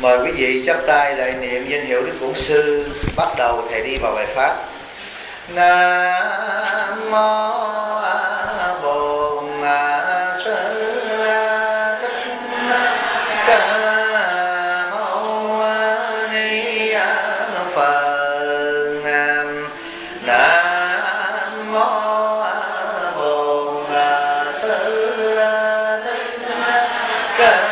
Mời quý vị chắp tay lại niệm danh hiệu Đức Bổn Sư. Bắt đầu thầy đi vào bài pháp. Nam mô Bổn Sư Thích Ca Mâu Ni Phật. Nam mô Bổn Sư Thích Ca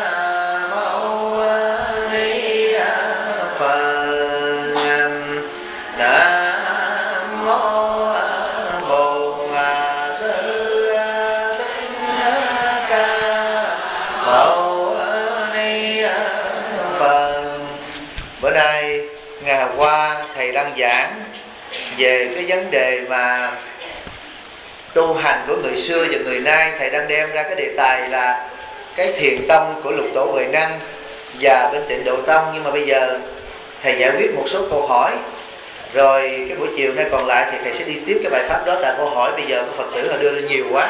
đang giảng về cái vấn đề mà tu hành của người xưa và người nay. Thầy đang đem ra cái đề tài là cái thiền tông của Lục Tổ Huệ Năng và bên Tịnh Độ Tông. Nhưng mà bây giờ thầy giải quyết một số câu hỏi, rồi cái buổi chiều nay còn lại thì thầy sẽ đi tiếp cái bài pháp đó. Tại câu hỏi bây giờ của Phật tử họ đưa lên nhiều quá.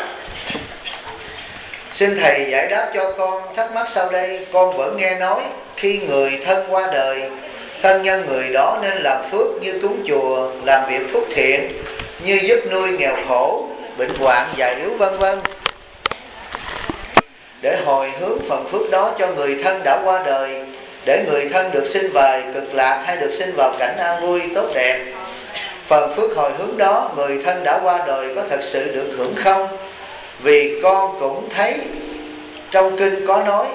Xin thầy giải đáp cho con thắc mắc sau đây. Con vẫn nghe nói khi người thân qua đời, thân nhân người đó nên làm phước như cúng chùa, làm việc phúc thiện như giúp nuôi nghèo khổ, bệnh hoạn, già yếu vân vân, để hồi hướng phần phước đó cho người thân đã qua đời, để người thân được sinh về cực lạc hay được sinh vào cảnh an vui tốt đẹp. Phần phước hồi hướng đó người thân đã qua đời có thật sự được hưởng không? Vì con cũng thấy trong kinh có nói: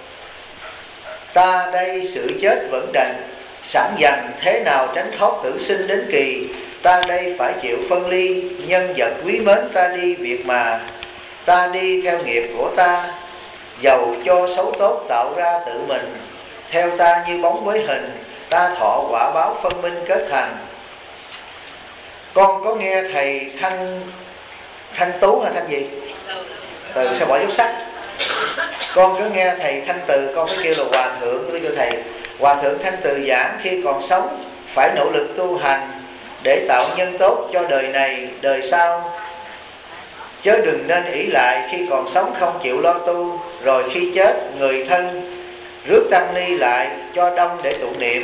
ta đây sự chết vẫn đành sẵn dành, thế nào tránh thoát tử sinh đến kỳ. Ta đây phải chịu phân ly, nhân vật quý mến ta đi việc mà. Ta đi theo nghiệp của ta, dầu cho xấu tốt tạo ra tự mình. Theo ta như bóng với hình, ta thọ quả báo phân minh kết thành. Con có nghe thầy Thanh Tú là Thanh gì? Từ sao bỏ dấu sắc? Con có nghe thầy Thanh Từ, con mới kêu là Hòa Thượng, với kêu thầy Hòa Thượng Thanh Từ giảng khi còn sống phải nỗ lực tu hành để tạo nhân tốt cho đời này đời sau, chớ đừng nên ỷ lại khi còn sống không chịu lo tu, rồi khi chết người thân rước tăng ni lại cho đông để tụng niệm.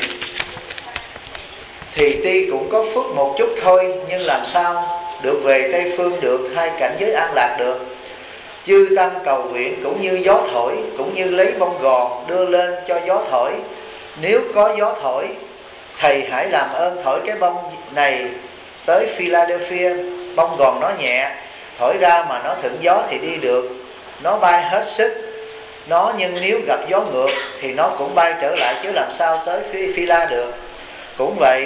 Thì tuy cũng có phước một chút thôi, nhưng làm sao được về Tây Phương được, hai cảnh giới an lạc được. Chư tăng cầu nguyện cũng như gió thổi, cũng như lấy bông gòn đưa lên cho gió thổi. Nếu có gió thổi, thầy hãy làm ơn thổi cái bông này tới Philadelphia. Bông gòn nó nhẹ, thổi ra mà nó thuận gió thì đi được, nó bay hết sức nó. Nhưng nếu gặp gió ngược thì nó cũng bay trở lại, chứ làm sao tới Phila được. Cũng vậy,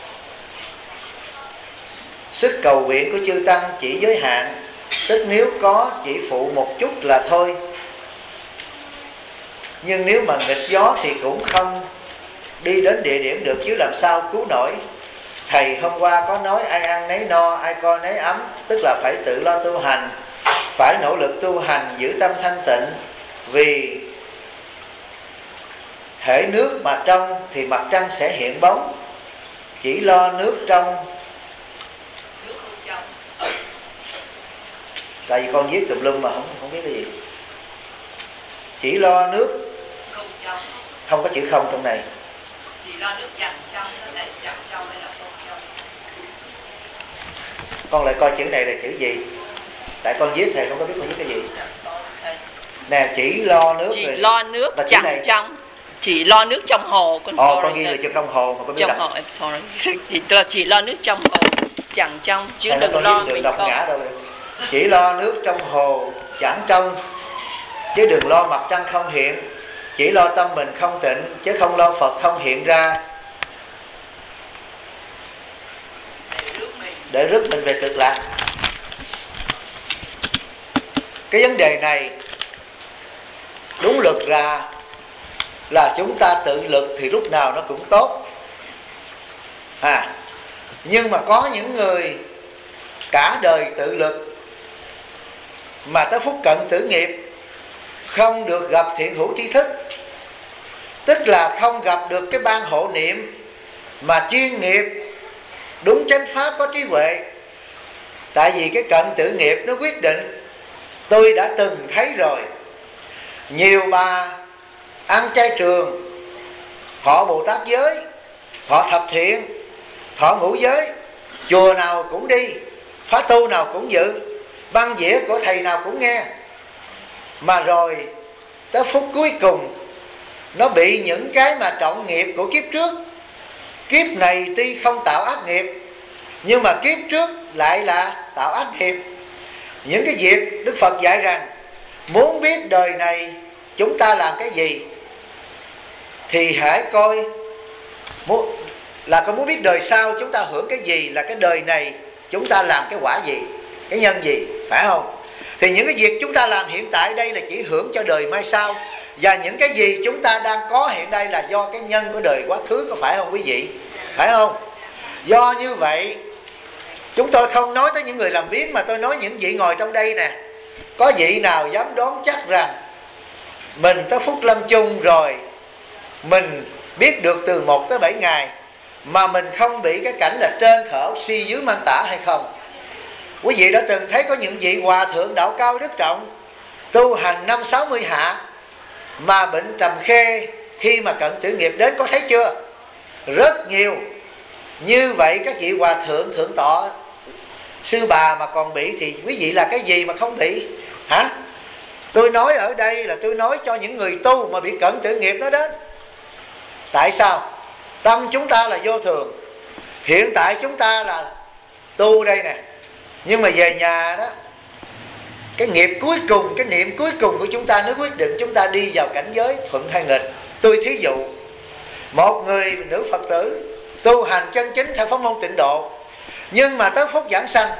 sức cầu nguyện của chư tăng chỉ giới hạn, tức nếu có chỉ phụ một chút là thôi. Nhưng nếu mà nghịch gió thì cũng không đi đến địa điểm được, chứ làm sao cứu nổi. Thầy hôm qua có nói ai ăn nấy no, ai coi nấy ấm, tức là phải tự lo tu hành, phải nỗ lực tu hành giữ tâm thanh tịnh. Vì hễ nước mà trong thì mặt trăng sẽ hiện bóng. Chỉ lo nước trong, tại vì con viết tùm lum mà không biết cái gì. Chỉ lo nước không có chữ không trong này. Chỉ lo nước chẳng trong, lại chẳng trong hay là không trong. Con lại coi chữ này là chữ gì? Tại con viết thầy không có biết con viết cái gì. Nè, chỉ lo nước. Chỉ lo nước chẳng trong. Chỉ lo nước trong hồ. Con ghi là chữ trong hồ mà con biết trong hồ, sorry. Chỉ lo nước trong hồ chẳng trong, chứ thầy đừng lo mình đọc ngã đâu. Chỉ lo nước trong hồ chẳng trong, chứ đừng lo mặt trăng không hiện. Chỉ lo tâm mình không tịnh, chứ không lo Phật không hiện ra, để rước mình về cực lạc. Cái vấn đề này đúng luật ra là chúng ta tự lực thì lúc nào nó cũng tốt. Nhưng mà có những người cả đời tự lực mà tới phút cận tử nghiệp không được gặp thiện hữu tri thức, tức là không gặp được cái ban hộ niệm mà chuyên nghiệp đúng chánh pháp có trí huệ. Tại vì cái cận tử nghiệp nó quyết định. Tôi đã từng thấy rồi, nhiều bà ăn chay trường thọ Bồ Tát giới, thọ thập thiện, thọ ngũ giới, chùa nào cũng đi, khóa tu nào cũng dự, băng dĩa của thầy nào cũng nghe. Mà rồi tới phút cuối cùng nó bị những cái mà trọng nghiệp của kiếp trước. Kiếp này tuy không tạo ác nghiệp, nhưng mà kiếp trước lại là tạo ác nghiệp. Những cái việc Đức Phật dạy rằng muốn biết đời này chúng ta làm cái gì thì hãy coi có muốn biết đời sau chúng ta hưởng cái gì, là cái đời này chúng ta làm cái quả gì, cái nhân gì, phải không? Thì những cái việc chúng ta làm hiện tại đây là chỉ hưởng cho đời mai sau, và những cái gì chúng ta đang có hiện đây là do cái nhân của đời quá khứ, có phải không quý vị? Phải không? Do như vậy chúng tôi không nói tới những người làm biếng, mà tôi nói những vị ngồi trong đây nè. Có vị nào dám đoán chắc rằng mình tới phút lâm chung rồi mình biết được từ 1 tới 7 ngày mà mình không bị cái cảnh là trên khởi si dưới mang tả hay không? Quý vị đã từng thấy có những vị hòa thượng đạo cao đức trọng tu hành 50-60 hạ mà bệnh trầm khê khi mà cận tử nghiệp đến, có thấy chưa? Rất nhiều. Như vậy các vị hòa thượng thượng tọa sư bà mà còn bị thì quý vị là cái gì mà không bị? Hả? Tôi nói ở đây là tôi nói cho những người tu mà bị cận tử nghiệp nó đến. Tại sao? Tâm chúng ta là vô thường. Hiện tại chúng ta là tu đây nè, nhưng mà về nhà đó, cái nghiệp cuối cùng, cái niệm cuối cùng của chúng ta, nếu quyết định chúng ta đi vào cảnh giới thuận hay nghịch. Tôi thí dụ, một người nữ Phật tử tu hành chân chính theo pháp môn Tịnh Độ, nhưng mà tới phút giảng sanh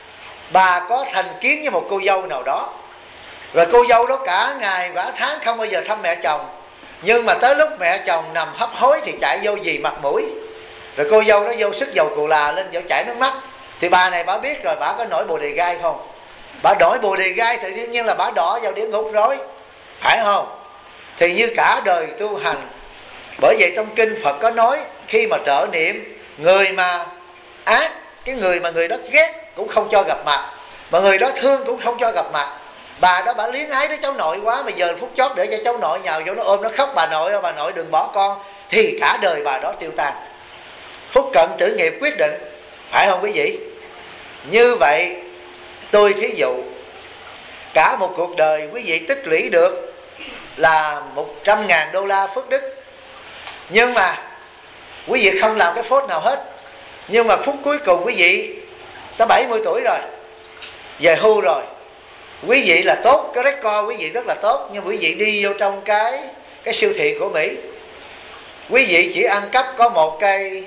bà có thành kiến với một cô dâu nào đó, rồi cô dâu đó cả ngày cả tháng không bao giờ thăm mẹ chồng, nhưng mà tới lúc mẹ chồng nằm hấp hối thì chạy vô gì mặt mũi, rồi cô dâu đó vô sức dầu cù là lên vô chảy nước mắt. Thì bà này bà biết rồi, bà có nổi bồ đề gai không? Bà nổi bồ đề gai thì đương nhiên là bà đỏ vào địa ngục rồi, phải không? Thì như cả đời tu hành. Bởi vậy trong kinh Phật có nói, khi mà trợ niệm người mà ác, cái người mà người đó ghét cũng không cho gặp mặt, mà người đó thương cũng không cho gặp mặt. Bà đó bà liếng ái đứa cháu nội quá, mà giờ phút chót để cho cháu nội nhào vô nó ôm nó khóc, bà nội đừng bỏ con, thì cả đời bà đó tiêu tan. Phút cận tử nghiệp quyết định, phải không quý vị? Như vậy tôi thí dụ, cả một cuộc đời quý vị tích lũy được là 100.000 đô la phước đức, nhưng mà quý vị không làm cái phốt nào hết. Nhưng mà phút cuối cùng quý vị tới 70 tuổi rồi, về hưu rồi, quý vị là tốt, cái record quý vị rất là tốt, nhưng quý vị đi vô trong cái siêu thị của Mỹ, quý vị chỉ ăn cắp có một cây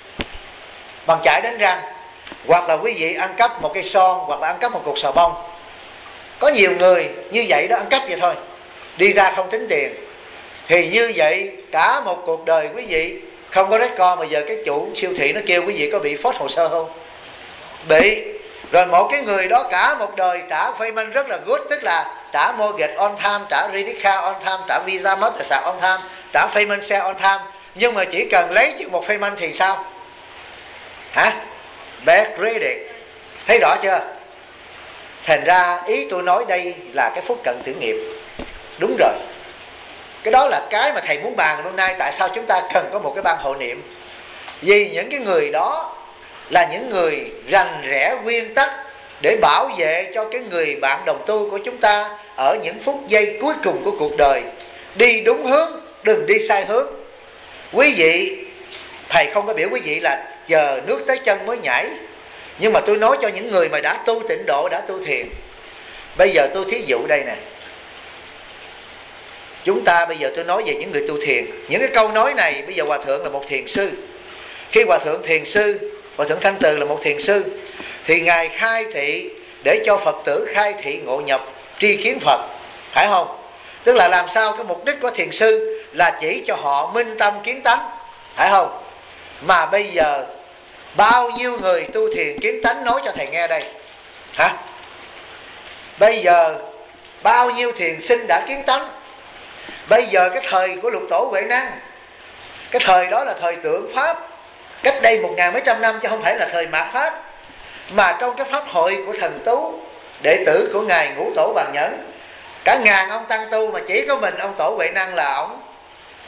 bằng chải đánh răng, hoặc là quý vị ăn cắp một cây son, hoặc là ăn cắp một cục xà bông. Có nhiều người như vậy đó, ăn cắp vậy thôi, đi ra không tính tiền. Thì như vậy cả một cuộc đời quý vị không có record, mà giờ cái chủ siêu thị nó kêu quý vị có bị phốt hồ sơ không? Bị. Rồi một cái người đó cả một đời trả payment rất là good, tức là trả mortgage on time, trả credit card on time, trả visa master on time, trả payment share on time, nhưng mà chỉ cần lấy chừng một payment thì sao? Hả? Bad credit. Thấy rõ chưa? Thành ra ý tôi nói đây là cái phút cận tử nghiệp. Đúng rồi. Cái đó là cái mà thầy muốn bàn hôm nay. Tại sao chúng ta cần có một cái ban hộ niệm? Vì những cái người đó là những người rành rẽ nguyên tắc để bảo vệ cho cái người bạn đồng tu của chúng ta ở những phút giây cuối cùng của cuộc đời. Đi đúng hướng, đừng đi sai hướng. Quý vị, thầy không có biểu quý vị là giờ nước tới chân mới nhảy, nhưng mà tôi nói cho những người mà đã tu Tịnh Độ, đã tu thiền. Bây giờ tôi thí dụ đây nè, chúng ta bây giờ tôi nói về những người tu thiền. Những cái câu nói này, bây giờ Hòa Thượng là một thiền sư. Khi Hòa Thượng thiền sư, Hòa Thượng Thanh Từ là một thiền sư, thì Ngài khai thị để cho Phật tử khai thị ngộ nhập tri kiến Phật, phải không? Tức là làm sao cái mục đích của thiền sư là chỉ cho họ minh tâm kiến tánh, phải không? Mà bây giờ bao nhiêu người tu thiền kiến tánh nói cho thầy nghe đây? Hả? Bây giờ bao nhiêu thiền sinh đã kiến tánh? Bây giờ cái thời của Lục Tổ Huệ Năng, cái thời đó là thời tượng Pháp, cách đây 1000 mấy trăm năm, chứ không phải là thời mạt Pháp. Mà trong cái pháp hội của Thần Tú, đệ tử của Ngài Ngũ Tổ Bàn Nhẫn, cả ngàn ông tăng tu mà chỉ có mình ông Tổ Huệ Năng là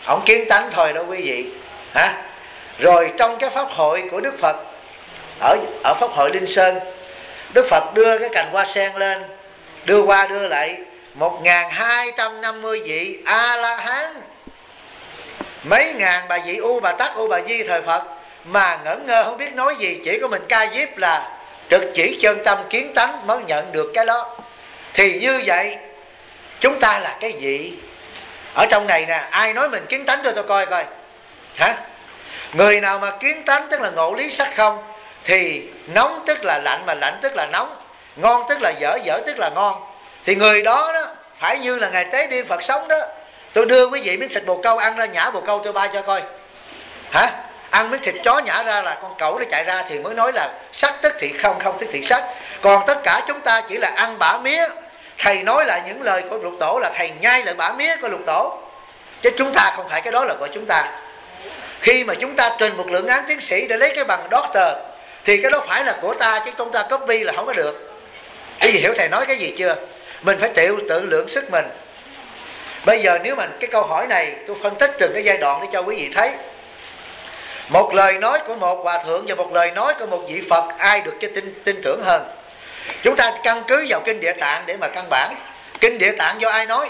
ổng kiến tánh thôi đó quý vị. Rồi trong cái pháp hội của Đức Phật ở pháp hội Linh Sơn, Đức Phật đưa cái cành hoa sen lên, đưa qua đưa lại 1250 vị A-la-hán, mấy ngàn bà vị U Bà Tắc, U Bà Di thời Phật mà ngẩn ngơ không biết nói gì, chỉ có mình ca diếp là trực chỉ chân tâm kiến tánh mới nhận được cái đó. Thì như vậy chúng ta là cái gì? Ở trong này nè, ai nói mình kiến tánh cho tôi coi coi. Người nào mà kiến tánh tức là ngộ lý sắc không, thì nóng tức là lạnh, mà lạnh tức là nóng, ngon tức là dở, dở tức là ngon, thì người đó đó phải như là Ngài Tế Điên Phật sống đó. Tôi đưa quý vị miếng thịt bồ câu ăn ra, nhả bồ câu tôi bay cho coi. Ăn miếng thịt chó nhả ra là con cẩu nó chạy ra thì mới nói là sắc tức thì không, không tức thì sắc. Còn tất cả chúng ta chỉ là ăn bả mía. Thầy nói lại những lời của Lục Tổ là thầy nhai lại bả mía của Lục Tổ, chứ chúng ta không phải cái đó là của chúng ta. Khi mà chúng ta trình một luận án tiến sĩ để lấy cái bằng doctor thì cái đó phải là của ta, chứ chúng ta copy là không có được. Cái gì hiểu thầy nói cái gì chưa? Mình phải tự lượng sức mình. Bây giờ nếu mà cái câu hỏi này tôi phân tích từng cái giai đoạn để cho quý vị thấy. Một lời nói của một hòa thượng và một lời nói của một vị Phật, ai được cho tin tưởng hơn? Chúng ta căn cứ vào Kinh Địa Tạng để mà căn bản. Kinh Địa Tạng do ai nói?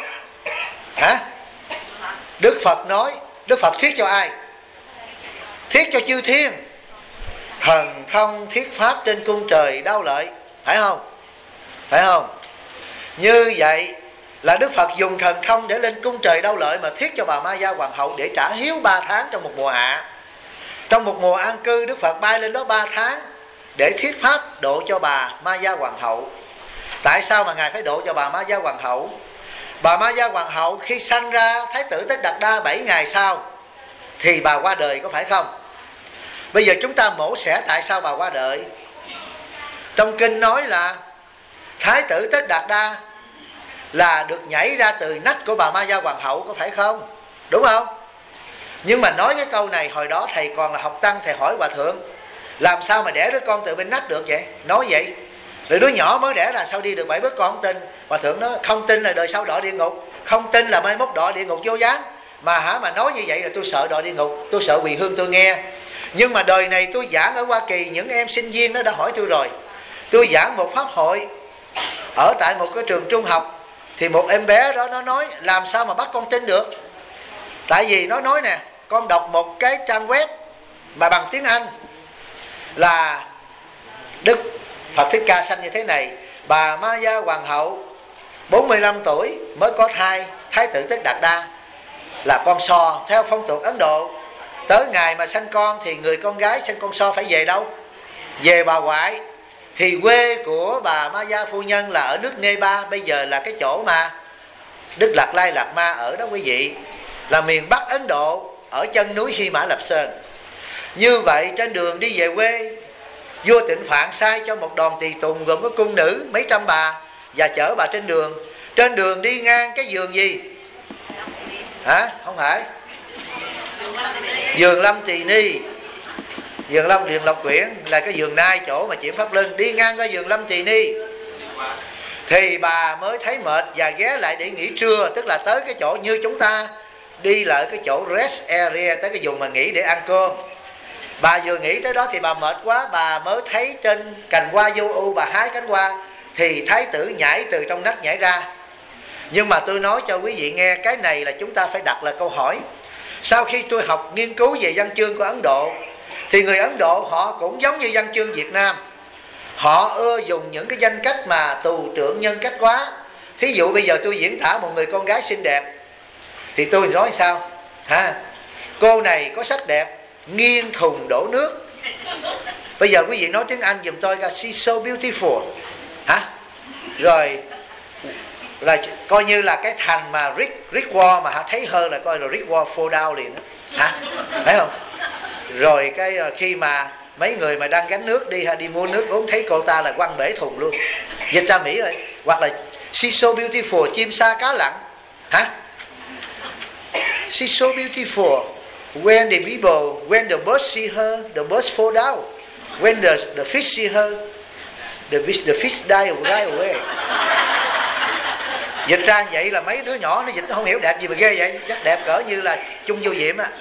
Đức Phật nói. Đức Phật thuyết cho ai? Thuyết cho chư thiên. Thần thông thuyết pháp trên cung trời đau lợi, phải không? Phải không? Như vậy là Đức Phật dùng thần thông để lên cung trời đau lợi mà thuyết cho bà Ma Gia Hoàng hậu để trả hiếu 3 tháng trong một mùa hạ. Trong một mùa an cư, Đức Phật bay lên đó 3 tháng để thuyết pháp độ cho bà Ma Gia Hoàng hậu. Tại sao mà Ngài phải độ cho bà Ma Gia Hoàng hậu? Bà Ma Gia Hoàng hậu khi sanh ra Thái tử Tất Đạt Đa 7 ngày sau thì bà qua đời, có phải không? Bây giờ chúng ta mổ xẻ tại sao bà qua đời. Trong kinh nói là Thái tử Tất Đạt Đa là được nhảy ra từ nách của bà Ma Gia Hoàng hậu, có phải không? Đúng không? Nhưng mà nói cái câu này hồi đó thầy còn là học tăng, thầy hỏi hòa thượng làm sao mà đẻ đứa con từ bên nách được vậy? Nói vậy. Rồi đứa nhỏ mới đẻ ra sao đi được 7 bước, con không tin. Hòa thượng nói không tin là đời sau đọa địa ngục, không tin là mai mốt đọa địa ngục vô gián. Mà nói như vậy là tôi sợ đọa địa ngục, tôi sợ Quỳ Hương tôi nghe. Nhưng mà đời này tôi giảng ở Hoa Kỳ, những em sinh viên nó đã hỏi tôi rồi. Tôi giảng một pháp hội ở tại một cái trường trung học, thì một em bé đó nó nói làm sao mà bắt con tin được. Tại vì nó nói nè, con đọc một cái trang web mà bằng tiếng Anh là Đức Phật Thích Ca sanh như thế này: bà Ma Gia Hoàng hậu 45 tuổi mới có thai Thái tử Tất Đạt Đa là con so. Theo phong tục Ấn Độ, tới ngày mà sanh con thì người con gái sanh con so phải về đâu? Về bà ngoại. Thì quê của bà Ma Gia phu nhân là ở nước Nepal, bây giờ là cái chỗ mà Đức Đạt Lai Lạt Ma ở đó quý vị, là miền Bắc Ấn Độ, ở chân núi Hy Mã Lạp Sơn. Như vậy trên đường đi về quê, vua Tịnh Phạn sai cho một đoàn tùy tùng gồm có cung nữ mấy trăm bà và chở bà trên đường. Trên đường đi ngang cái vườn gì? Không phải vườn Lâm Tỳ Ni, vườn Lộc Quyển là cái vườn Nai chỗ mà chuyển Pháp Luân. Đi ngang qua vườn Lâm Tỳ Ni thì bà mới thấy mệt và ghé lại để nghỉ trưa, tức là tới cái chỗ như chúng ta đi lại cái chỗ rest area, tới cái vùng mà nghỉ để ăn cơm. Bà vừa nghỉ tới đó thì bà mệt quá, bà mới thấy trên cành hoa vô ưu, bà hái cánh hoa thì Thái tử nhảy từ trong nách nhảy ra. Nhưng mà tôi nói cho quý vị nghe, cái này là chúng ta phải đặt là câu hỏi. Sau khi tôi học nghiên cứu về văn chương của Ấn Độ thì người Ấn Độ họ cũng giống như văn chương Việt Nam, họ ưa dùng những cái danh cách mà tù trưởng nhân cách quá. Thí dụ bây giờ tôi diễn tả một người con gái xinh đẹp thì tôi nói sao? Cô này có sắc đẹp, nghiêng thùng đổ nước. Bây giờ quý vị nói tiếng Anh giùm tôi coi, she's so beautiful. Rồi là coi như là cái thành mà Rick Wall mà thấy hơn là coi là Rick Wall fall down liền đó. Phải không? Rồi cái khi mà mấy người mà đang gánh nước đi mua nước uống thấy cô ta là quăng bể thùng luôn, dịch ra Mỹ rồi. Hoặc là she's so beautiful, chim sa cá lặn. She's so beautiful. When the birds see her, the birds fall down. When the fish see her, the fish die right away. Dịch ra vậy là mấy đứa nhỏ nó dịch nó không hiểu đẹp gì mà ghê vậy. Chắc đẹp cỡ như là Chung Vô Diệm á.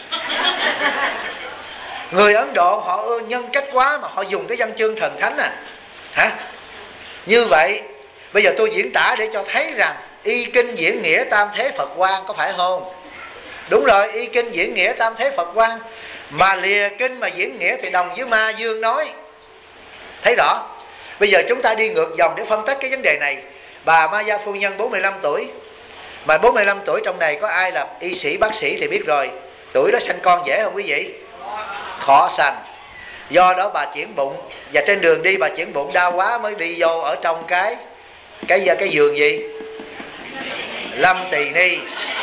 Người Ấn Độ họ nhân cách quá mà họ dùng cái văn chương thần thánh à. Hả? Như vậy bây giờ tôi diễn tả để cho thấy rằng y kinh diễn nghĩa tam thế Phật quan, có phải không? Đúng rồi, y kinh diễn nghĩa tam thế Phật quan. Mà lìa kinh mà diễn nghĩa thì đồng với Ma Dương nói. Thấy rõ. Bây giờ chúng ta đi ngược dòng để phân tích cái vấn đề này. Bà Ma Gia phu nhân 45 tuổi. Mà 45 tuổi trong này có ai là y sĩ, bác sĩ thì biết rồi. Tuổi đó sanh con dễ không quý vị? Khó sanh. Do đó bà chuyển bụng. Và trên đường đi bà chuyển bụng đau quá mới đi vô ở trong cái giường gì? Lâm Tỳ Ni.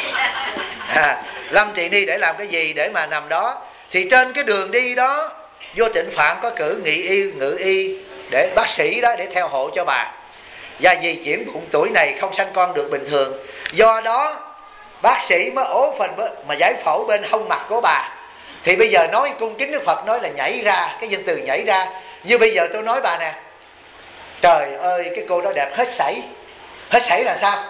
Lâm Tỳ Ni để làm cái gì? Để mà nằm đó. Thì trên cái đường đi đó Vô Tịnh Phạm có cử ngự y để bác sĩ đó để theo hộ cho bà. Và vì chuyển bụng tuổi này không sanh con được bình thường, do đó bác sĩ mới ố phần mà giải phẫu bên hông mặt của bà. Thì bây giờ nói cung kính Đức Phật nói là nhảy ra, cái danh từ nhảy ra. Như bây giờ tôi nói bà nè, trời ơi cái cô đó đẹp hết sảy. Hết sảy là sao?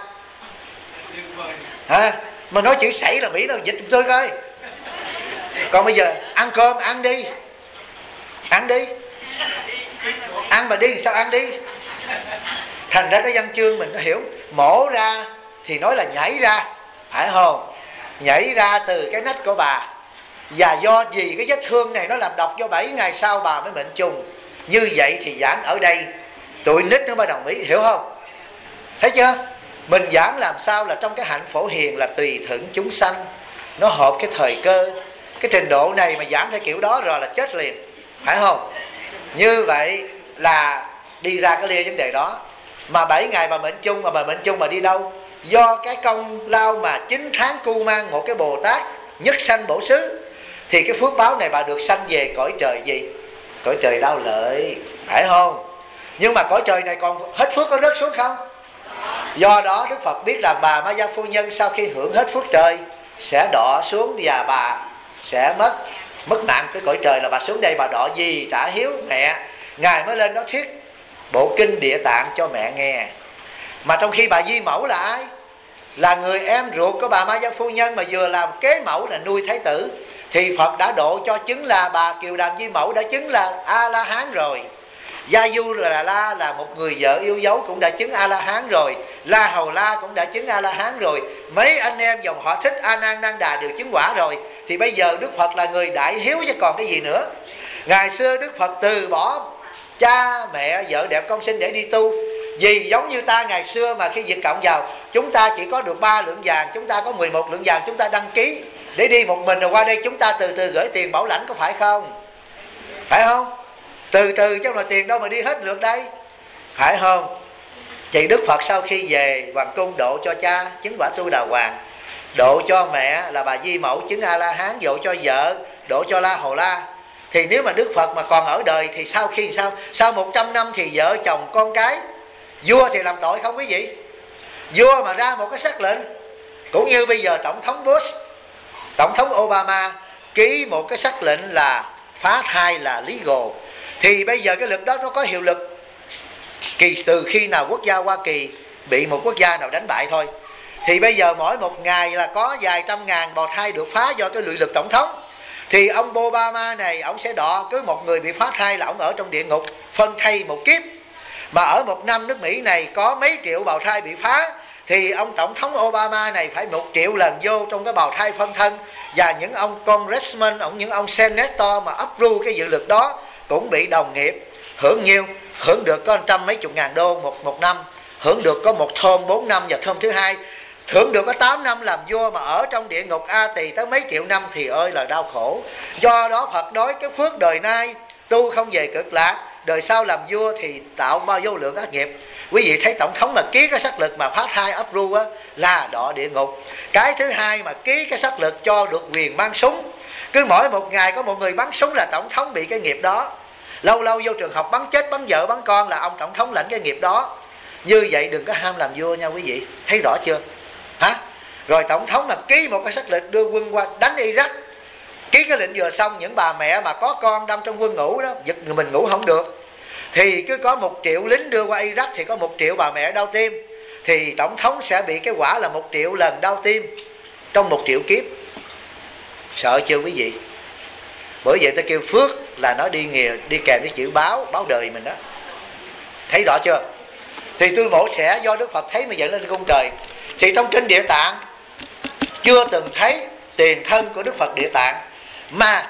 Hả? Mà nói chữ sảy là Mỹ nó dịch tôi coi. Còn bây giờ ăn cơm ăn đi. Ăn đi. Ăn mà đi sao ăn đi? Thành ra cái văn chương mình nó hiểu. Mổ ra thì nói là nhảy ra, phải không? Nhảy ra từ cái nách của bà. Và do vì cái vết thương này nó làm độc, cho 7 ngày sau bà mới mệnh trùng. Như vậy thì giảng ở đây tụi nít nó mới đồng ý, hiểu không? Thấy chưa? Mình giảng làm sao là trong cái hạnh phổ hiền là tùy thuận chúng sanh, nó hợp cái thời cơ. Cái trình độ này mà giảng theo kiểu đó rồi là chết liền, phải không? Như vậy là đi ra cái lia vấn đề đó. Mà 7 ngày bà mệnh chung, mà bà mệnh chung mà đi đâu? Do cái công lao mà 9 tháng cu mang một cái Bồ Tát nhất sanh bổ xứ, thì cái phước báo này bà được sanh về cõi trời gì? Cõi trời Đau Lợi, phải không? Nhưng mà cõi trời này còn hết phước có rớt xuống không? Do đó Đức Phật biết rằng bà Ma Gia phu nhân sau khi hưởng hết phước trời sẽ đọa xuống, và bà sẽ mất mạng cái cõi trời. Là bà xuống đây bà đọa gì? Trả hiếu mẹ. Ngài mới lên đó thuyết bộ kinh Địa Tạng cho mẹ nghe. Mà trong khi bà Di Mẫu là ai? Là người em ruột của bà Ma Gia phu nhân, mà vừa làm kế mẫu là nuôi thái tử. Thì Phật đã độ cho chứng là bà Kiều Đàm Di Mẫu đã chứng là A-la-hán rồi. Gia Du là một người vợ yêu dấu cũng đã chứng A-la-hán rồi. La Hầu La cũng đã chứng A-la-hán rồi. Mấy anh em dòng họ Thích, A Nan Năng Đà đều chứng quả rồi. Thì bây giờ Đức Phật là người đại hiếu chứ còn cái gì nữa. Ngày xưa Đức Phật từ bỏ cha mẹ vợ đẹp con sinh để đi tu. Vì giống như ta ngày xưa mà khi Việt Cộng vào, chúng ta chỉ có được 3 lượng vàng, chúng ta có 11 lượng vàng, chúng ta đăng ký để đi một mình, rồi qua đây chúng ta từ từ gửi tiền bảo lãnh, có phải không? Phải không? Từ từ chứ mà tiền đâu mà đi hết lượt đây, phải không? Thì Đức Phật sau khi về hoàng cung độ cho cha chứng quả Tu Đà Hoàng, độ cho mẹ là bà Di Mẫu chứng A-la-hán, độ cho vợ, độ cho La Hầu La. Thì nếu mà Đức Phật mà còn ở đời thì sau khi sao? Sau 100 năm thì vợ chồng con cái, vua thì làm tội không quý vị? Vua mà ra một cái sắc lệnh, cũng như bây giờ Tổng thống Bush, Tổng thống Obama ký một cái sắc lệnh là phá thai là legal, thì bây giờ cái lực đó nó có hiệu lực từ khi nào quốc gia Hoa Kỳ bị một quốc gia nào đánh bại thôi. Thì bây giờ mỗi một ngày là có vài trăm ngàn bào thai được phá do cái lợi lực tổng thống. Thì ông Obama này, ông sẽ đọ cứ một người bị phá thai là ông ở trong địa ngục phân thây một kiếp. Mà ở một năm nước Mỹ này có mấy triệu bào thai bị phá, thì ông Tổng thống Obama này phải 1 triệu lần vô trong cái bào thai phân thân. Và những ông congressman, những ông senator mà approve cái dự luật đó cũng bị đồng nghiệp hưởng nhiêu? Hưởng được có 100 mấy chục ngàn đô một năm. Hưởng được có một thơm 4 năm và thơm thứ hai. Hưởng được có 8 năm làm vua mà ở trong địa ngục A Tỳ tới mấy triệu năm thì ơi là đau khổ. Do đó Phật nói cái phước đời nay tu không về cực lạc, đời sau làm vua thì tạo bao vô lượng ác nghiệp. Quý vị thấy tổng thống mà ký cái sắc lực mà phá thai approve á là đọa địa ngục. Cái thứ hai mà ký cái sắc lực cho được quyền bắn súng, cứ mỗi một ngày có một người bắn súng là tổng thống bị cái nghiệp đó. Lâu lâu vô trường học bắn chết, bắn vợ, bắn con là ông tổng thống lãnh cái nghiệp đó. Như vậy đừng có ham làm vua nha quý vị. Thấy rõ chưa? Hả? Rồi tổng thống mà ký một cái sắc lệnh đưa quân qua đánh Iraq, ký cái lệnh vừa xong, những bà mẹ mà có con đâm trong quân ngủ đó, giật mình ngủ không được, thì cứ có 1 triệu lính đưa qua Iraq thì có 1 triệu bà mẹ đau tim. thì tổng thống sẽ bị cái quả là 1 triệu lần đau tim trong 1 triệu kiếp. Sợ chưa quý vị? Bởi vậy ta kêu phước là nó đi kèm với chữ báo đời mình đó. Thấy rõ chưa? Thì tôi mổ xẻ do Đức Phật thấy mà dẫn lên cung trời. Thì trong kinh Địa Tạng chưa từng thấy tiền thân của Đức Phật Địa Tạng, mà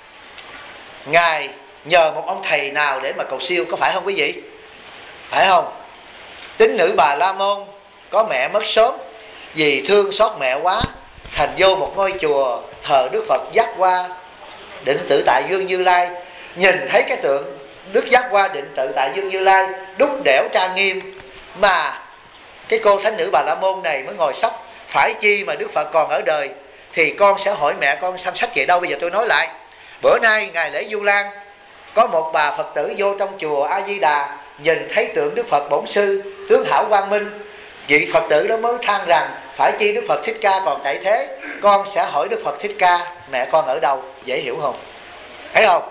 Ngài nhờ một ông thầy nào để mà cầu siêu, có phải không quý vị? Phải không? Tín nữ Bà La Môn có mẹ mất sớm, vì thương xót mẹ quá, thành vô một ngôi chùa thờ Đức Phật Giác Hoa Định Tự Tại Dương Như Lai. Nhìn thấy cái tượng Đức Giác Hoa Định Tự Tại Dương Như Lai đúc đẽo trang nghiêm, mà cái cô thánh nữ Bà La Môn này mới ngồi sốc. Phải chi mà Đức Phật còn ở đời thì con sẽ hỏi mẹ con sanh sách về đâu. Bây giờ tôi nói lại. Bữa nay ngày lễ Du Lan, có một bà Phật tử vô trong chùa A Di Đà, nhìn thấy tượng Đức Phật Bổn Sư tướng hảo quang minh. Vị Phật tử đó mới than rằng phải chi Đức Phật Thích Ca còn tại thế, con sẽ hỏi Đức Phật Thích Ca mẹ con ở đâu. Dễ hiểu không? Thấy không?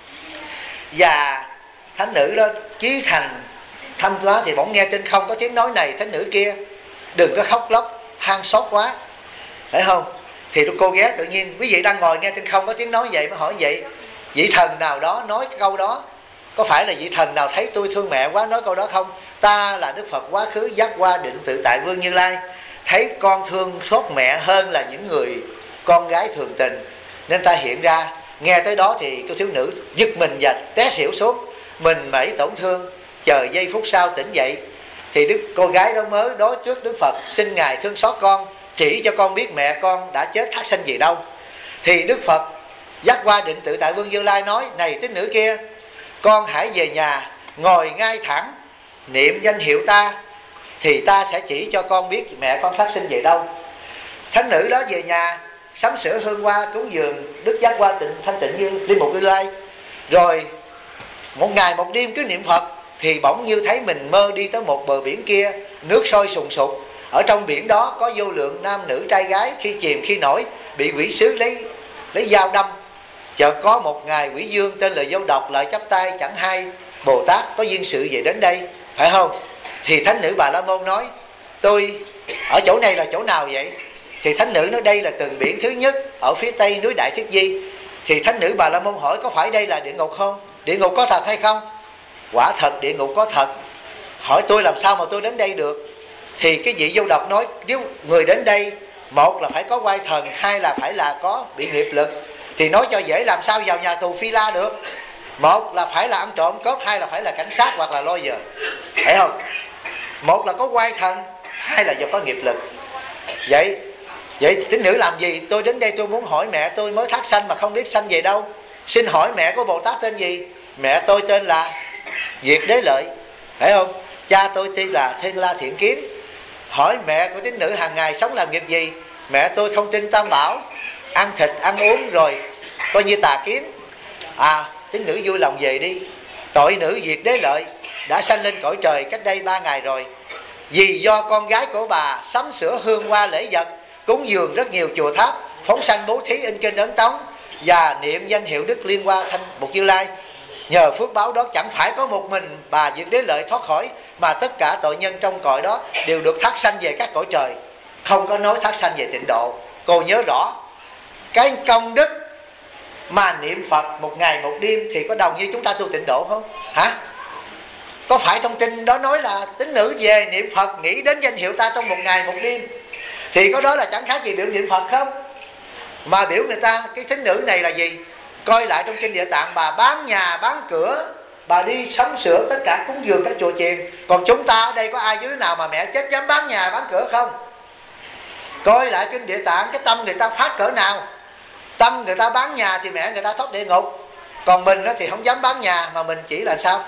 Và thánh nữ đó chí thành thăm quá thì bỗng nghe trên không có tiếng nói này thánh nữ kia, đừng có khóc lóc than xót quá, phải không? Thì cô ghé tự nhiên quý vị đang ngồi nghe trên không có tiếng nói vậy mới hỏi vậy, vị thần nào đó nói cái câu đó, có phải là vị thần nào thấy tôi thương mẹ quá nói câu đó không? Ta là Đức Phật quá khứ Giác Hoa Định Tự Tại Vương Như Lai, thấy con thương xót mẹ hơn là những người con gái thường tình, nên ta hiện ra. Nghe tới đó thì cô thiếu nữ giật mình và té xỉu xuống, mình mẩy tổn thương, chờ giây phút sau tỉnh dậy. Thì cô gái đó mới đối trước Đức Phật, xin Ngài thương xót con, chỉ cho con biết mẹ con đã chết thác sanh gì đâu. Thì Đức Phật Giác Hoa Định Tự Tại Vương Như Lai nói, này tín nữ kia, con hãy về nhà ngồi ngay thẳng niệm danh hiệu ta, thì ta sẽ chỉ cho con biết mẹ con thác sinh về đâu. Thánh nữ đó về nhà sắm sửa hương hoa cúng dường Đức Giác Hoa Thanh Tịnh Như Liên Mục Như Lai. Rồi một ngày một đêm cứ niệm Phật, thì bỗng như thấy mình mơ đi tới một bờ biển kia, nước sôi sùng sục. Ở trong biển đó có vô lượng nam nữ trai gái, khi chìm khi nổi bị quỷ sứ lấy dao đâm. Chợt có một ngài quỷ dương tên là Vô Độc lại chắp tay, chẳng hay Bồ Tát có duyên sự về đến đây, phải không? Thì thánh nữ Bà La Môn nói, tôi ở chỗ này là chỗ nào vậy? Thì thánh nữ nói đây là tầng biển thứ nhất ở phía tây núi Đại Thiết Di. Thì thánh nữ Bà La Môn hỏi, có phải đây là địa ngục không? Địa ngục có thật hay không? Quả thật địa ngục có thật. Hỏi tôi làm sao mà tôi đến đây được? Thì cái vị Vô Độc nói, nếu người đến đây, một là phải có oai thần, hai là phải là có bị nghiệp lực. Thì nói cho dễ, làm sao vào nhà tù Phi La được? Một là phải là ăn trộm cướp, hai là phải là cảnh sát hoặc là lawyer, thấy không? Một là có oai thần, hai là do có nghiệp lực. Vậy tín nữ làm gì? Tôi đến đây tôi muốn hỏi mẹ tôi mới thác sanh mà không biết sanh về đâu. Xin hỏi mẹ của Bồ Tát tên gì? Mẹ tôi tên là Diệt Đế Lợi, phải không? Cha tôi tên là Thiên La Thiện Kiến. Hỏi mẹ của tín nữ hàng ngày sống làm nghiệp gì? Mẹ tôi không tin Tam Bảo, ăn thịt ăn uống rồi coi như tà kiến. Tín nữ vui lòng về đi. Tội nữ Diệt Đế Lợi đã sanh lên cõi trời cách đây 3 ngày rồi. Vì do con gái của bà sắm sửa hương hoa lễ vật, cúng dường rất nhiều chùa tháp, phóng sanh bố thí in kinh ấn tống và niệm danh hiệu Đức Liên Hoa Thanh Mục Như Lai. Nhờ phước báo đó chẳng phải có một mình bà Diệt Đế Lợi thoát khỏi, mà tất cả tội nhân trong cõi đó đều được thác sanh về các cõi trời. Không có nói thác sanh về tịnh độ. Cô nhớ rõ cái công đức mà niệm Phật một ngày một đêm thì có đồng như chúng ta tu tịnh độ không? Hả? Có phải trong kinh đó nói là tín nữ về niệm Phật nghĩ đến danh hiệu ta trong một ngày một đêm, thì có đó là chẳng khác gì biểu niệm Phật không? Mà biểu người ta, cái tín nữ này là gì? Coi lại trong kinh Địa Tạng, bà bán nhà bán cửa, bà đi sắm sửa tất cả cúng dường các chùa chiền. Còn chúng ta ở đây có ai dưới nào mà mẹ chết dám bán nhà bán cửa không? Coi lại kinh Địa Tạng, cái tâm người ta phát cỡ nào. Tâm người ta bán nhà thì mẹ người ta thoát địa ngục. Còn mình thì không dám bán nhà, mà mình chỉ là sao?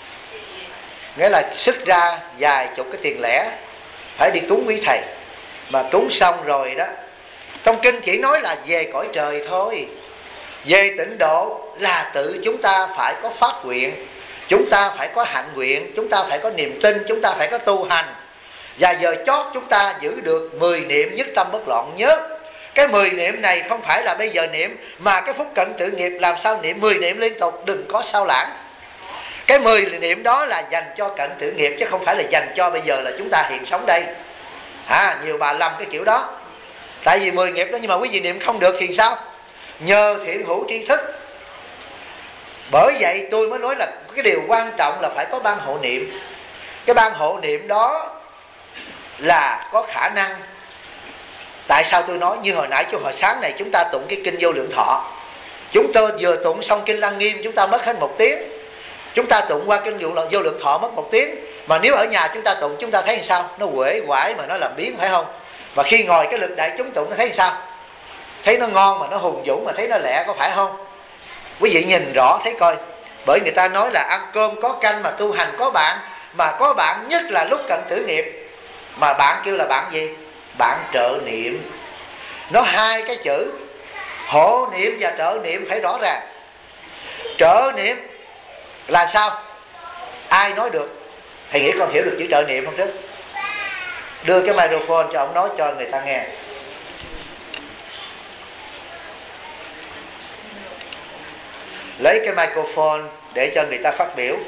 Nghĩa là xuất ra vài chục cái tiền lẻ phải đi cúng quý thầy. Mà cúng xong rồi đó, trong kinh chỉ nói là về cõi trời thôi. Về tịnh độ là tự chúng ta phải có phát nguyện, chúng ta phải có hạnh nguyện, chúng ta phải có niềm tin, chúng ta phải có tu hành. Và giờ chót chúng ta giữ được 10 niệm nhất tâm bất loạn. Nhớ cái 10 niệm này không phải là bây giờ niệm, mà cái phút cận tự nghiệp làm sao niệm 10 niệm liên tục, đừng có sao lãng. Cái 10 niệm đó là dành cho cận tử nghiệp, chứ không phải là dành cho bây giờ là chúng ta hiện sống đây. Nhiều bà lầm cái kiểu đó. Tại vì 10 nghiệp đó, nhưng mà quý vị niệm không được thì sao? Nhờ thiện hữu tri thức. Bởi vậy tôi mới nói là cái điều quan trọng là phải có ban hộ niệm. Cái ban hộ niệm đó là có khả năng. Tại sao tôi nói như hồi nãy, hồi sáng này chúng ta tụng cái kinh Vô Lượng Thọ, chúng tôi vừa tụng xong kinh Lăng Nghiêm chúng ta mất hết 1 tiếng. Chúng ta tụng qua kinh Vô Lượng Thọ mất 1 tiếng. Mà nếu ở nhà chúng ta tụng, chúng ta thấy sao? Nó uể oải mà nó làm biếng, phải không? Và khi ngồi cái lực đại chúng tụng nó thấy sao? Thấy nó ngon mà nó hùng dũng, mà thấy nó lẹ, có phải không? Quý vị nhìn rõ thấy coi. Bởi người ta nói là ăn cơm có canh mà tu hành có bạn. Mà có bạn nhất là lúc cận tử nghiệp. Mà bạn kêu là bạn gì? Bạn trợ niệm. Nó hai cái chữ hộ niệm và trợ niệm phải rõ ràng. Trợ niệm là sao? Ai nói được? Thầy nghĩ con hiểu được chữ trợ niệm không trước? Đưa cái microphone cho ông nói cho người ta nghe. Lấy cái microphone để cho người ta phát biểu.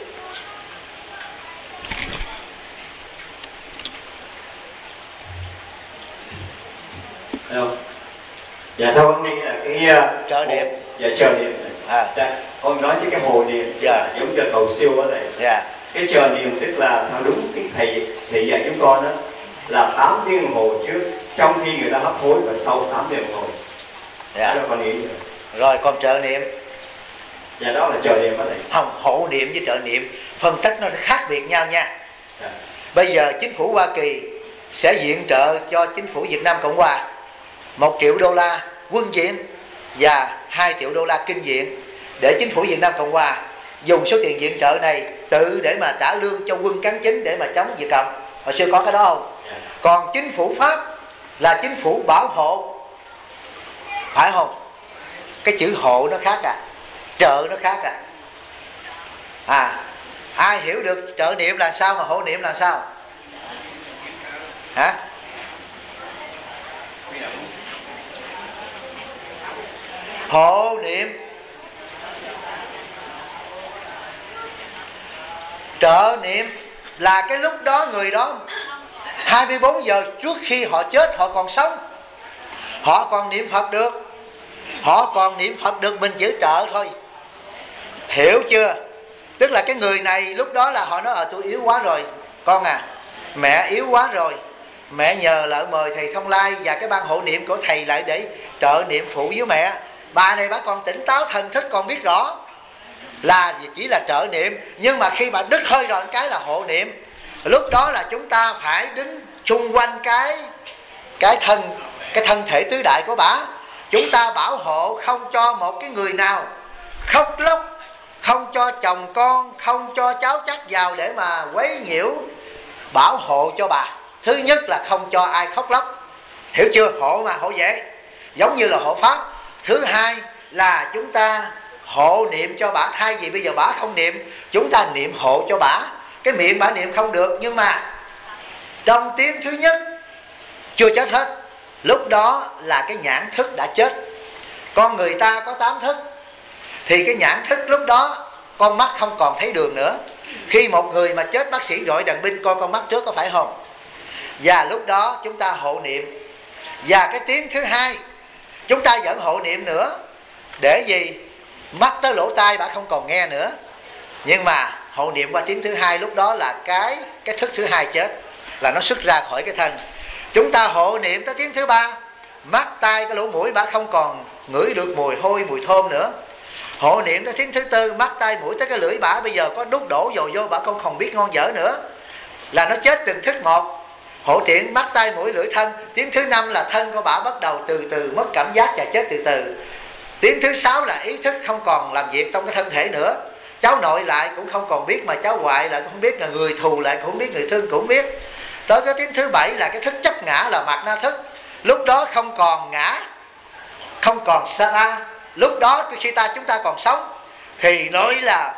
Không. Dạ thưa con nghĩ là cái trợ niệm. Dạ trợ niệm. Con nói chứ cái hồ niệm giống như cầu siêu đó này. Cái trợ niệm tức là theo đúng cái thầy dạy chúng con đó là 8 tiếng đồng hồ trước, trong khi người ta hấp hối, và sau 8 tiếng đồng hồ. Đó con nghĩ vậy. Rồi còn trợ niệm. Dạ đó là trợ niệm đó này. Không, hộ niệm với trợ niệm phân tích nó khác biệt nhau nha. Bây giờ chính phủ Hoa Kỳ sẽ viện trợ cho chính phủ Việt Nam Cộng Hòa 1 triệu đô la quân viện và 2 triệu đô la kinh viện, để chính phủ Việt Nam Cộng Hòa dùng số tiền viện trợ này tự để mà trả lương cho quân cán chính để mà chống Việt Cộng. Hồi xưa có cái đó không? Còn chính phủ Pháp là chính phủ bảo hộ, phải không? Cái chữ hộ nó khác trợ nó khác ai hiểu được trợ niệm là sao mà hộ niệm là sao? Hộ niệm, trợ niệm là cái lúc đó người đó 24 giờ trước khi họ chết họ còn sống, họ còn niệm Phật được, họ còn niệm Phật được mình chữ trợ thôi. Hiểu chưa? Tức là cái người này lúc đó là họ nói tôi yếu quá rồi con mẹ yếu quá rồi, mẹ nhờ lỡ mời thầy Thông Lai và cái ban hộ niệm của thầy lại để trợ niệm phụ với mẹ. Bà này bà còn tỉnh táo thần thức, còn biết rõ là chỉ là trợ niệm. Nhưng mà khi bà đứt hơi rồi cái là hộ niệm. Lúc đó là chúng ta phải đứng xung quanh cái thân thể tứ đại của bà. Chúng ta bảo hộ không cho một cái người nào khóc lóc, không cho chồng con, không cho cháu chắc vào để mà quấy nhiễu, bảo hộ cho bà. Thứ nhất là không cho ai khóc lóc, hiểu chưa? Hộ mà, hộ dễ, giống như là hộ pháp. Thứ hai là chúng ta hộ niệm cho bà. Thay vì bây giờ bà không niệm, chúng ta niệm hộ cho bà. Cái miệng bà niệm không được, nhưng mà trong tiếng thứ nhất chưa chết hết, lúc đó là cái nhãn thức đã chết. Con người ta có 8 thức, thì cái nhãn thức lúc đó con mắt không còn thấy đường nữa. Khi một người mà chết, bác sĩ gọi đàn binh coi con mắt trước, có phải không? Và lúc đó chúng ta hộ niệm. Và cái tiếng thứ hai chúng ta vẫn hộ niệm nữa. Để gì? Mắt tới lỗ tai bà không còn nghe nữa. Nhưng mà hộ niệm qua tiếng thứ hai, lúc đó là cái thức thứ hai chết, là nó xuất ra khỏi cái thân. Chúng ta hộ niệm tới tiếng thứ ba, mắt tai cái lỗ mũi bà không còn ngửi được mùi hôi mùi thơm nữa. Hộ niệm tới tiếng thứ tư, mắt tai mũi tới cái lưỡi bà bây giờ có đút đổ dồi vô bà không còn biết ngon dở nữa, là nó chết từng thức một. Hộ niệm mắt tai mũi lưỡi thân. Tiếng thứ năm là thân của bà bắt đầu từ từ mất cảm giác và chết từ từ. Tiếng thứ sáu là ý thức không còn làm việc trong cái thân thể nữa. Cháu nội lại cũng không còn biết, mà cháu ngoại lại cũng không biết, là người thù lại cũng không biết, người thương cũng không biết. Tới cái tiếng thứ bảy là cái thức chấp ngã, là mạt na thức. Lúc đó không còn ngã, không còn sa ta. Lúc đó khi chúng ta còn sống thì nói là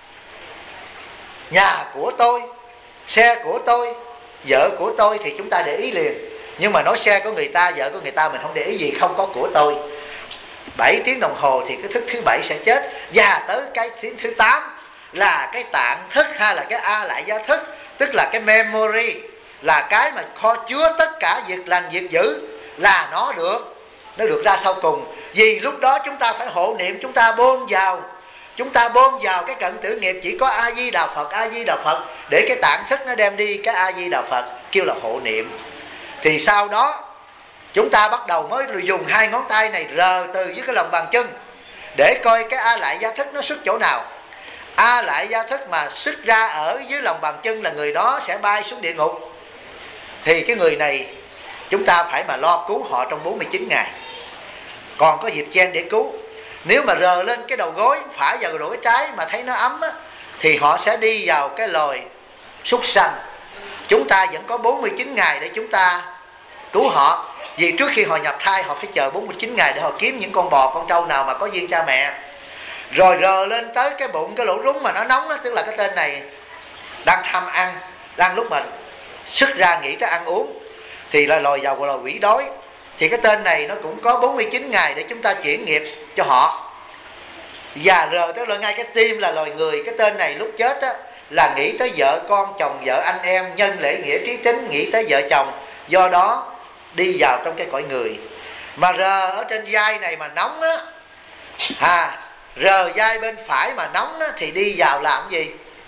nhà của tôi, xe của tôi, vợ của tôi thì chúng ta để ý liền. Nhưng mà nói xe của người ta, vợ của người ta mình không để ý gì, không có của tôi. 7 tiếng đồng hồ thì cái thức thứ 7 sẽ chết. Và tới cái tiếng thứ 8 là cái tạng thức hay là cái A Lại Gia thức, tức là cái memory, là cái mà kho chứa tất cả việc lành việc dữ, là nó được ra sau cùng. Vì lúc đó chúng ta phải hộ niệm, chúng ta bôn vào cái cận tử nghiệp chỉ có A Di Đà Phật, A Di Đà Phật, để cái tạng thức nó đem đi cái A Di Đà Phật, kêu là hộ niệm. Thì sau đó chúng ta bắt đầu mới dùng 2 ngón tay này rờ từ dưới cái lòng bàn chân để coi cái A Lại Gia thức nó xuất chỗ nào. A Lại Gia thức mà xuất ra ở dưới lòng bàn chân là người đó sẽ bay xuống địa ngục. Thì cái người này chúng ta phải mà lo cứu họ trong 49 ngày. Còn có dịp chen để cứu. Nếu mà rờ lên cái đầu gối phải vào đầu gối trái mà thấy nó ấm á, thì họ sẽ đi vào cái loài súc sanh. Chúng ta vẫn có 49 ngày để chúng ta cứu họ. Vì trước khi họ nhập thai họ phải chờ 49 ngày để họ kiếm những con bò, con trâu nào mà có duyên cha mẹ. Rồi rờ lên tới cái bụng, cái lỗ rúng mà nó nóng đó, tức là cái tên này đang tham ăn, đang lúc mà xuất ra nghĩ tới ăn uống, thì là loài vào loài quỷ đói. Thì cái tên này nó cũng có 49 ngày để chúng ta chuyển nghiệp cho họ. Và rờ tới là ngay cái tim là loài người, cái tên này lúc chết á, là nghĩ tới vợ con, chồng vợ, anh em, nhân lễ nghĩa trí tính, nghĩ tới vợ chồng, do đó đi vào trong cái cõi người. Mà rờ ở trên vai này mà nóng á, rờ vai bên phải mà nóng á, thì đi vào làm gì?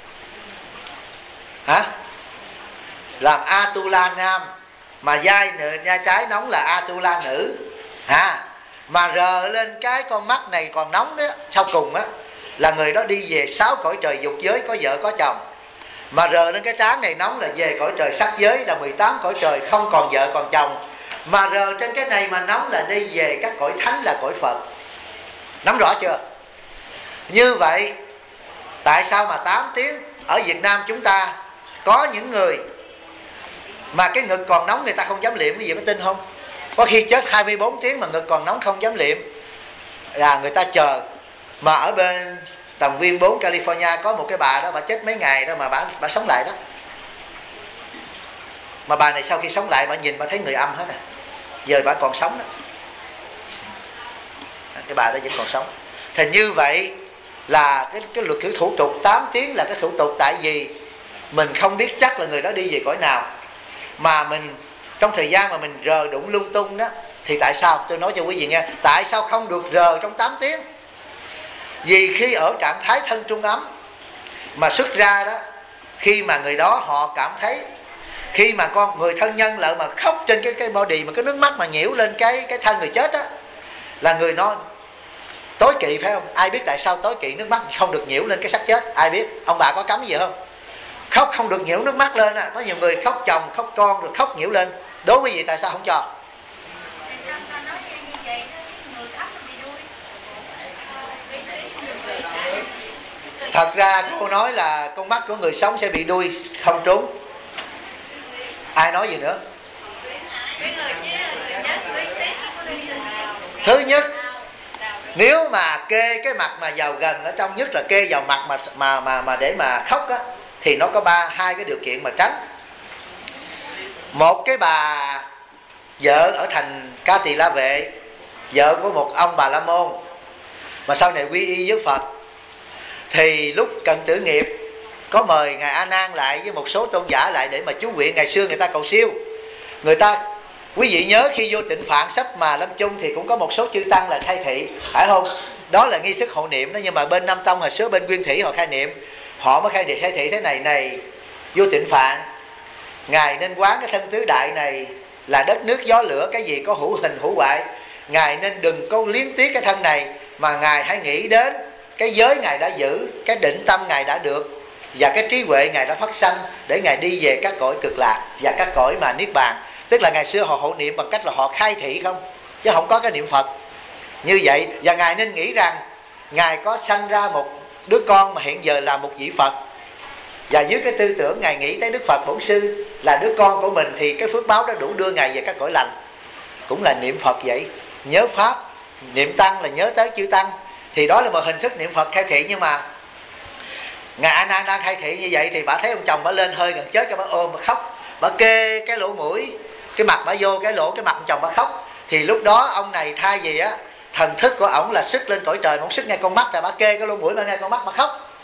Làm Atula nam. Mà vai trái nóng là Atula nữ. Mà rờ lên cái con mắt này còn nóng đó, sau cùng á, là người đó đi về 6 cõi trời dục giới, có vợ có chồng. Mà rờ lên cái trán này nóng là về cõi trời sắc giới, là 18 cõi trời không còn vợ còn chồng. Mà rờ trên cái này mà nóng là đi về các cõi thánh, là cõi Phật. Nắm rõ chưa? Như vậy tại sao mà 8 tiếng ở Việt Nam chúng ta có những người mà cái ngực còn nóng người ta không dám liệm, quý vị có tin không? Có khi chết 24 tiếng mà ngực còn nóng không dám liệm, là người ta chờ. Mà ở bên Tầm Viên 4 California có một cái bà đó, bà chết mấy ngày đó mà bà sống lại đó. Mà bà này sau khi sống lại bà nhìn bà thấy người âm hết nè, giờ bà còn sống đó. Cái bà đó vẫn còn sống. Thì như vậy là cái luật kiểu thủ tục 8 tiếng là cái thủ tục, tại vì mình không biết chắc là người đó đi về cõi nào. Mà mình trong thời gian mà mình rờ đụng lung tung đó, thì tại sao? Tôi nói cho quý vị nghe, tại sao không được rờ trong 8 tiếng? Vì khi ở trạng thái thân trung ấm mà xuất ra đó, khi mà người đó họ cảm thấy, khi mà con người thân nhân lợi mà khóc trên cái body, mà cái nước mắt mà nhiễu lên cái thân người chết đó, là người nó tối kỵ, phải không? Ai biết tại sao tối kỵ nước mắt không được nhiễu lên cái xác chết? Ai biết? Ông bà có cấm gì không? Khóc không được nhiễu nước mắt lên. Có nhiều người khóc chồng, khóc con rồi khóc nhiễu lên. Đố quý vị tại sao không cho? Thật ra cô nói là con mắt của người sống sẽ bị đuôi, không trúng. Ai nói gì nữa? Thứ nhất, nếu mà kê cái mặt mà vào gần ở trong, nhất là kê vào mặt mà để mà khóc á, thì nó có hai cái điều kiện mà tránh. Một cái bà vợ ở thành Ca Tỳ La Vệ, vợ của một ông Bà La Môn mà sau này quy y với Phật, thì lúc cận tử nghiệp có mời ngài A Nan lại với một số tôn giả lại để mà chú nguyện. Ngày xưa người ta cầu siêu, người ta, quý vị nhớ khi vô Tịnh Phạn sắp mà lâm chung thì cũng có một số chư tăng là khai thị, phải không? Đó là nghi thức hộ niệm đó. Nhưng mà bên Nam Tông hồi xưa bên Nguyên Thủy họ khai niệm, họ mới khai thị thế này: này vô Tịnh Phạn, ngài nên quán cái thân tứ đại này là đất nước gió lửa, cái gì có hữu hình hữu hoại, ngài nên đừng có liếng tiếc cái thân này, mà ngài hãy nghĩ đến cái giới ngài đã giữ, cái định tâm ngài đã được, và cái trí huệ ngài đã phát sanh, để ngài đi về các cõi cực lạc và các cõi mà niết bàn. Tức là ngày xưa họ hộ niệm bằng cách là họ khai thị không, chứ không có cái niệm Phật như vậy. Và ngài nên nghĩ rằng ngài có sanh ra một đứa con mà hiện giờ là một vị Phật, và dưới cái tư tưởng ngài nghĩ tới Đức Phật Bổn Sư là đứa con của mình, thì cái phước báo đó đủ đưa ngài về các cõi lành. Cũng là niệm Phật vậy. Nhớ Pháp, niệm Tăng là nhớ tới chư Tăng, thì đó là một hình thức niệm Phật khai thị. Nhưng mà ngài A Nan đang khai thị như vậy thì bà thấy ông chồng bà lên hơi gần chết, cái bà ôm bà khóc, bà kê cái lỗ mũi, cái mặt bà vô cái lỗ cái mặt ông chồng bà khóc. Thì lúc đó ông này thay vì thần thức của ổng là sức lên cõi trời, mà ổng sức ngay con mắt, là bà kê cái lỗ mũi mà ngay con mắt bà khóc.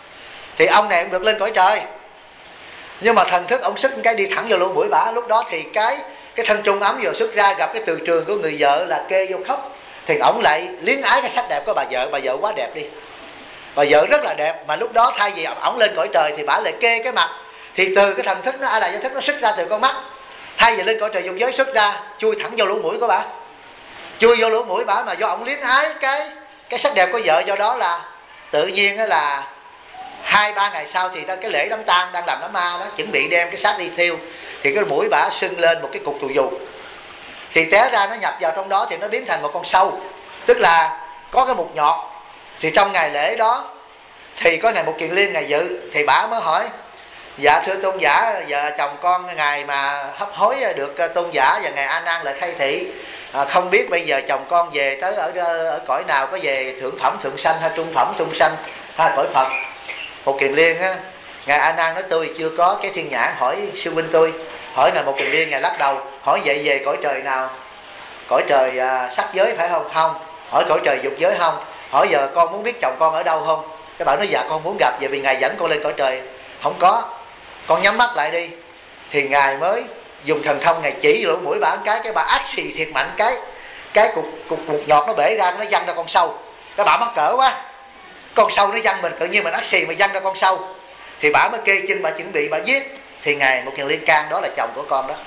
thì ông này cũng được lên cõi trời. Nhưng mà thần thức ông sức cái đi thẳng vào lỗ mũi bả. Lúc đó thì cái thân trung ấm vừa xuất ra, gặp cái từ trường của người vợ là kê vô khóc. Thì ổng lại liếng ái cái sắc đẹp của bà vợ quá đẹp đi. Bà vợ rất là đẹp, mà lúc đó thay vì ổng lên cõi trời thì bả lại kê cái mặt. Thì từ cái thần thức nó, là do thức nó xuất ra từ con mắt, thay vì lên cõi trời dục giới xuất ra, chui thẳng vô lỗ mũi của bả. Chui vô lỗ mũi bả, mà do ổng liếng ái cái sắc đẹp của vợ, do đó là tự nhiên là 2-3 ngày sau thì cái lễ đám tang đang làm đám ma đó, chuẩn bị đem cái xác đi thiêu, thì cái mũi bả sưng lên một cái cục tù dù, thì té ra nó nhập vào trong đó thì nó biến thành một con sâu, tức là có cái mục nhọt. Thì trong ngày lễ đó thì có ngài Mục Kiền Liên ngài dự, thì bả mới hỏi: dạ thưa tôn giả, vợ chồng con ngày mà hấp hối được tôn giả và ngài A Nan lại khai thị, không biết bây giờ chồng con về tới ở cõi nào, có về thượng phẩm thượng sanh hay trung phẩm trung sanh hay cõi Phật? Mục Kiền Liên á, ngài A Nan nói tôi chưa có cái thiên nhãn hỏi sư huynh tôi. Hỏi ngài Mục Kiền Liên, ngài lắc đầu, hỏi vậy về cõi trời nào? Cõi trời sắc giới phải không? Không. Hỏi cõi trời dục giới không? Hỏi giờ con muốn biết chồng con ở đâu không? Cái bạn nói dạ con muốn gặp, vậy vì ngài dẫn con lên cõi trời. Không có, con nhắm mắt lại đi. Thì ngài mới dùng thần thông, ngài chỉ lỗ mũi bà cái bà ác xì thiệt mạnh, cái cục nhọt nó bể ra, nó văng ra con sâu. Cái bà mắc cỡ quá, con sâu nó văng mình, tự nhiên mình ác xì mà văng ra con sâu. Thì bà mới kê chân, bà chuẩn bị bà giết. Thì ngài Mục Kiền Liên can đó là chồng của con đó.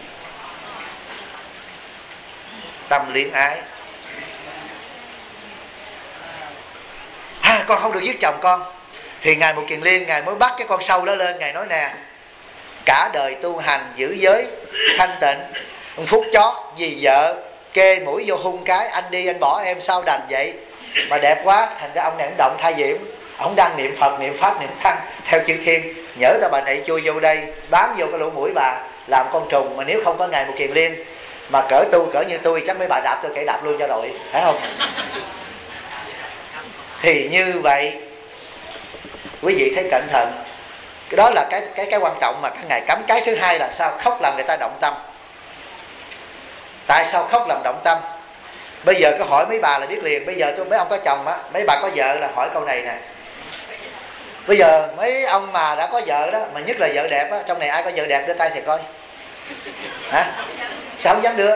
Tâm luyến ái. Con không được giết chồng con. Thì ngài Mục Kiền Liên ngài mới bắt cái con sâu đó lên, ngài nói nè: cả đời tu hành giữ giới thanh tịnh, phút chót vì vợ kê mũi vô hung cái, anh đi anh bỏ em sao đành vậy? Mà đẹp quá, thành ra ông này ông động thay diễm, ông đang niệm Phật niệm Pháp niệm Tăng theo chư thiên, nhỡ ta bà này chui vô đây bám vô cái lỗ mũi bà làm con trùng. Mà nếu không có ngài Mục Kiền Liên mà cỡ như tôi chắc mấy bà đạp tôi kể đạp luôn cho đội, phải không? Thì như vậy quý vị thấy cẩn thận. Cái đó là cái quan trọng mà các ngài cấm. Cái thứ hai là sao? Khóc làm người ta động tâm. Tại sao khóc làm động tâm? Bây giờ có hỏi mấy bà là biết liền. Bây giờ mấy ông có chồng á, mấy bà có vợ là hỏi câu này nè. Bây giờ mấy ông mà đã có vợ đó, mà nhất là vợ đẹp á, trong này ai có vợ đẹp đưa tay thì coi. Hả? Sao không dám đưa?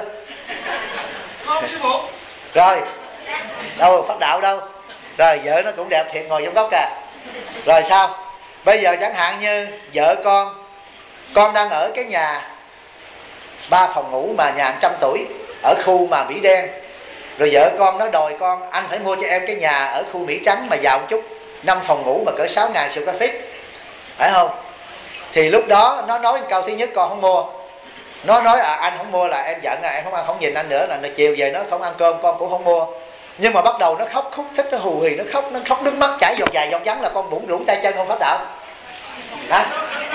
Rồi, đâu phát đạo đâu. Rồi vợ nó cũng đẹp thiệt, ngồi trong góc kìa. Rồi sao? Bây giờ chẳng hạn như vợ con đang ở cái nhà 3 phòng ngủ mà nhà 100 tuổi ở khu mà Mỹ Đen. Rồi vợ con nó đòi con: anh phải mua cho em cái nhà ở khu Mỹ Trắng mà giàu một chút, 5 phòng ngủ mà cỡ 6.000 square feet, phải không? Thì lúc đó nó nói câu thứ nhất con không mua. Nó nói anh không mua là em giận, em không nhìn anh nữa, là chiều về nó không ăn cơm con cũng không mua. Nhưng mà bắt đầu nó khóc khúc thích, nó hù hì, nó khóc nước mắt chảy giọt dài giọt vắng là con bụng rủng tay chân không phát đạo. Hả?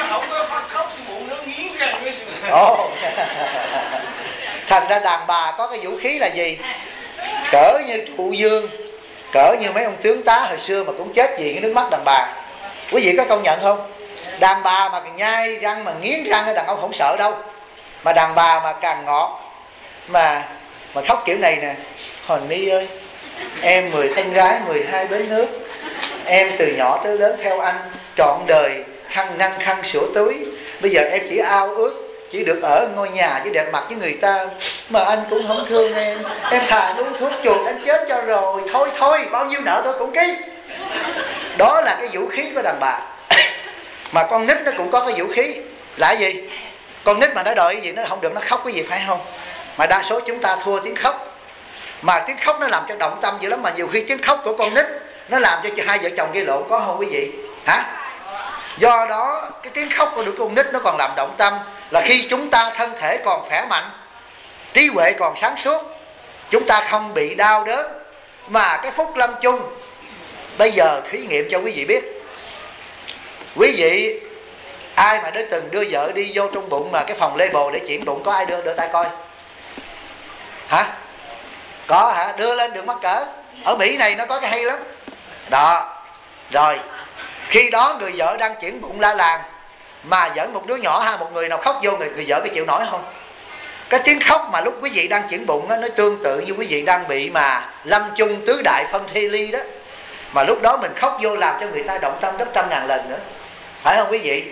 Ồ. Thành ra đàn bà có cái vũ khí là gì? Cỡ như Trụ Dương, cỡ như mấy ông tướng tá hồi xưa mà cũng chết vì cái nước mắt đàn bà. Quý vị có công nhận không? Đàn bà mà nhai răng mà nghiến răng, đàn ông không sợ đâu. Mà đàn bà mà càng ngọt mà khóc kiểu này nè: Hòn Ni ơi, em 10 con gái 12 bến nước, em từ nhỏ tới lớn theo anh trọn đời, khăn năn khăn sửa túi. Bây giờ em chỉ ao ước chỉ được ở ngôi nhà với đẹp mặt với người ta, mà anh cũng không thương em thà uống thuốc chuột em chết cho rồi. Thôi bao nhiêu nợ tôi cũng ký. Đó là cái vũ khí của đàn bà. Mà con nít nó cũng có cái vũ khí là gì? Con nít mà nó đòi cái gì nó không được, nó khóc cái gì, phải không? Mà đa số chúng ta thua tiếng khóc. Mà tiếng khóc nó làm cho động tâm dữ lắm. Mà nhiều khi tiếng khóc của con nít nó làm cho hai vợ chồng gây lộn, có không quý vị? Hả? Do đó cái tiếng khóc của đứa con nít nó còn làm động tâm. Là khi chúng ta thân thể còn khỏe mạnh, trí huệ còn sáng suốt, chúng ta không bị đau đớn. Mà cái phút lâm chung, bây giờ thí nghiệm cho quý vị biết. Quý vị ai mà đã từng đưa vợ đi vô trong bụng mà cái phòng lê bồ để chuyển bụng, có ai đưa tay coi? Hả? Có hả? Đưa lên đừng mắc cỡ. Ở Mỹ này nó có cái hay lắm đó. Rồi khi đó người vợ đang chuyển bụng la làng mà dẫn một đứa nhỏ hay một người nào khóc vô, người vợ có chịu nổi không? Cái tiếng khóc mà lúc quý vị đang chuyển bụng đó, nó tương tự như quý vị đang bị mà lâm chung tứ đại phân thê ly đó. mà lúc đó mình khóc vô làm cho người ta động tâm gấp 100.000 lần nữa, phải không quý vị?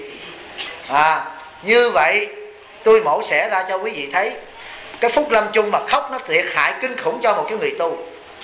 Như vậy tôi mổ xẻ ra cho quý vị thấy cái phút lâm chung mà khóc nó thiệt hại kinh khủng cho một cái người tu.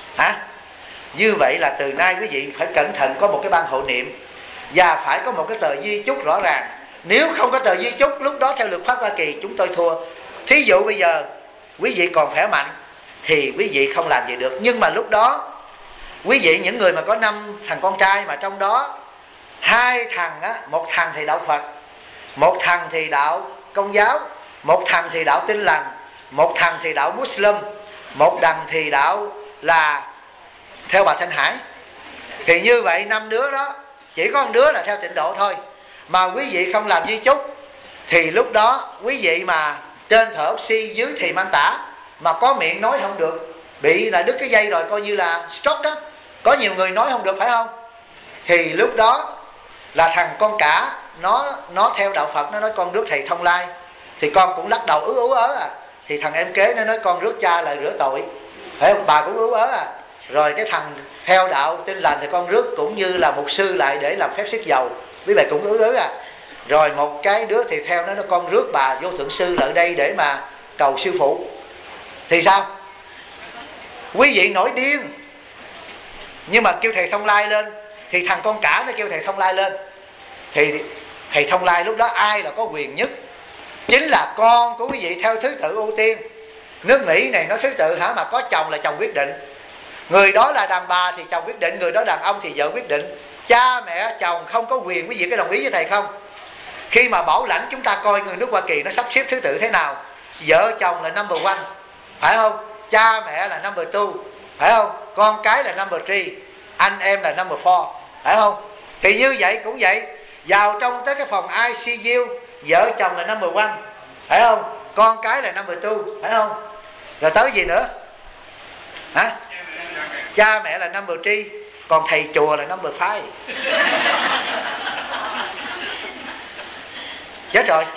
Như vậy là từ nay quý vị phải cẩn thận có một cái ban hộ niệm và phải có một cái tờ di chúc rõ ràng. Nếu không có tờ di chúc, lúc đó theo luật pháp Hoa Kỳ chúng tôi thua. Thí dụ bây giờ quý vị còn khỏe mạnh thì quý vị không làm gì được, nhưng mà lúc đó quý vị, những người mà có 5 thằng con trai mà trong đó 2 thằng một thằng thì đạo Phật, một thằng thì đạo Công giáo, một thằng thì đạo Tin Lành, một thằng thì đạo Muslim, một đằng thì đạo là theo bà Thanh Hải, thì như vậy 5 đứa đó chỉ có 1 đứa là theo Tịnh Độ thôi. Mà quý vị không làm di chúc thì lúc đó quý vị mà trên thở oxy, dưới thì mang tả, mà có miệng nói không được, bị là đứt cái dây rồi, coi như là stroke á. Có nhiều người nói không được, phải không? Thì lúc đó là thằng con cả nó theo đạo Phật, nó nói con rước thầy Thông Lai, thì con cũng lắc đầu ú ớ thì thằng em kế nó nói con rước cha là rửa tội, phải không? Bà cũng ú ớ Rồi cái thằng theo đạo Tin Lành thì con rước cũng như là mục sư lại để làm phép xiết dầu, quý vị cũng ứ ớ Rồi một cái đứa thì theo nó nói con rước bà vô thượng sư lại đây để mà cầu sư phụ. Thì sao? Quý vị nổi điên. Nhưng mà kêu thầy Thông Lai lên thì thằng con cả nó kêu thầy Thông Lai lên, thì thầy Thông Lai lúc đó ai là có quyền nhất? Chính là con của quý vị theo thứ tự ưu tiên. Nước Mỹ này nó thứ tự mà có chồng là chồng quyết định, người đó là đàn bà thì chồng quyết định, người đó đàn ông thì vợ quyết định. Cha mẹ chồng không có quyền. Quý vị có đồng ý với thầy không? Khi mà bảo lãnh chúng ta coi người nước Hoa Kỳ nó sắp xếp thứ tự thế nào. Vợ chồng là number 1, phải không? Cha mẹ là number 2, phải không? Con cái là number 3, anh em là number 4, phải không? Thì như vậy cũng vậy, vào trong tới cái phòng ICU, vợ chồng là number 1, phải không? Con cái là number 2, phải không? Rồi tới gì nữa? Cha mẹ là number 3, còn thầy chùa là number 5. Chết rồi.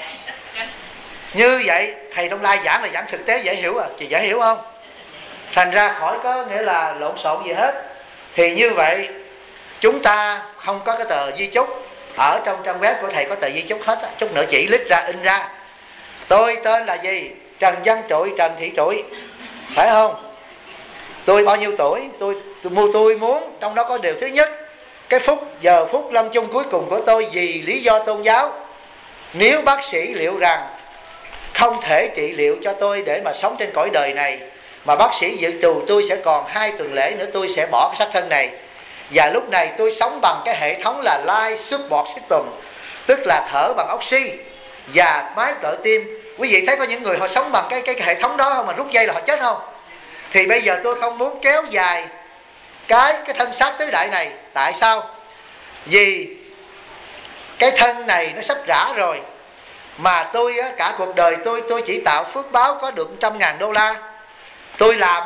Như vậy thầy Đông Lai giảng là giảng thực tế, dễ hiểu chị dễ hiểu không? Thành ra khỏi có nghĩa là lộn xộn gì hết. Thì như vậy chúng ta không có cái tờ di chúc. Ở trong trang web của thầy có tờ di chúc hết chút nữa chỉ lít ra, in ra. Tôi tên là gì? Trần Văn Trụi, Trần Thị Trụi, phải không? Tôi bao nhiêu tuổi? Tôi muốn trong đó có điều thứ nhất, cái giờ phút lâm chung cuối cùng của tôi vì lý do tôn giáo. Nếu bác sĩ liệu rằng không thể trị liệu cho tôi để mà sống trên cõi đời này, mà bác sĩ dự trù tôi sẽ còn 2 tuần lễ nữa tôi sẽ bỏ cái xác thân này, và lúc này tôi sống bằng cái hệ thống là Life Support System, tức là thở bằng oxy và máy trợ tim. Quý vị thấy có những người họ sống bằng cái hệ thống đó không, mà rút dây là họ chết không? Thì bây giờ tôi không muốn kéo dài cái thân xác tứ đại này. Tại sao? Vì cái thân này nó sắp rã rồi, mà tôi cả cuộc đời tôi chỉ tạo phước báo có được $100.000. Tôi làm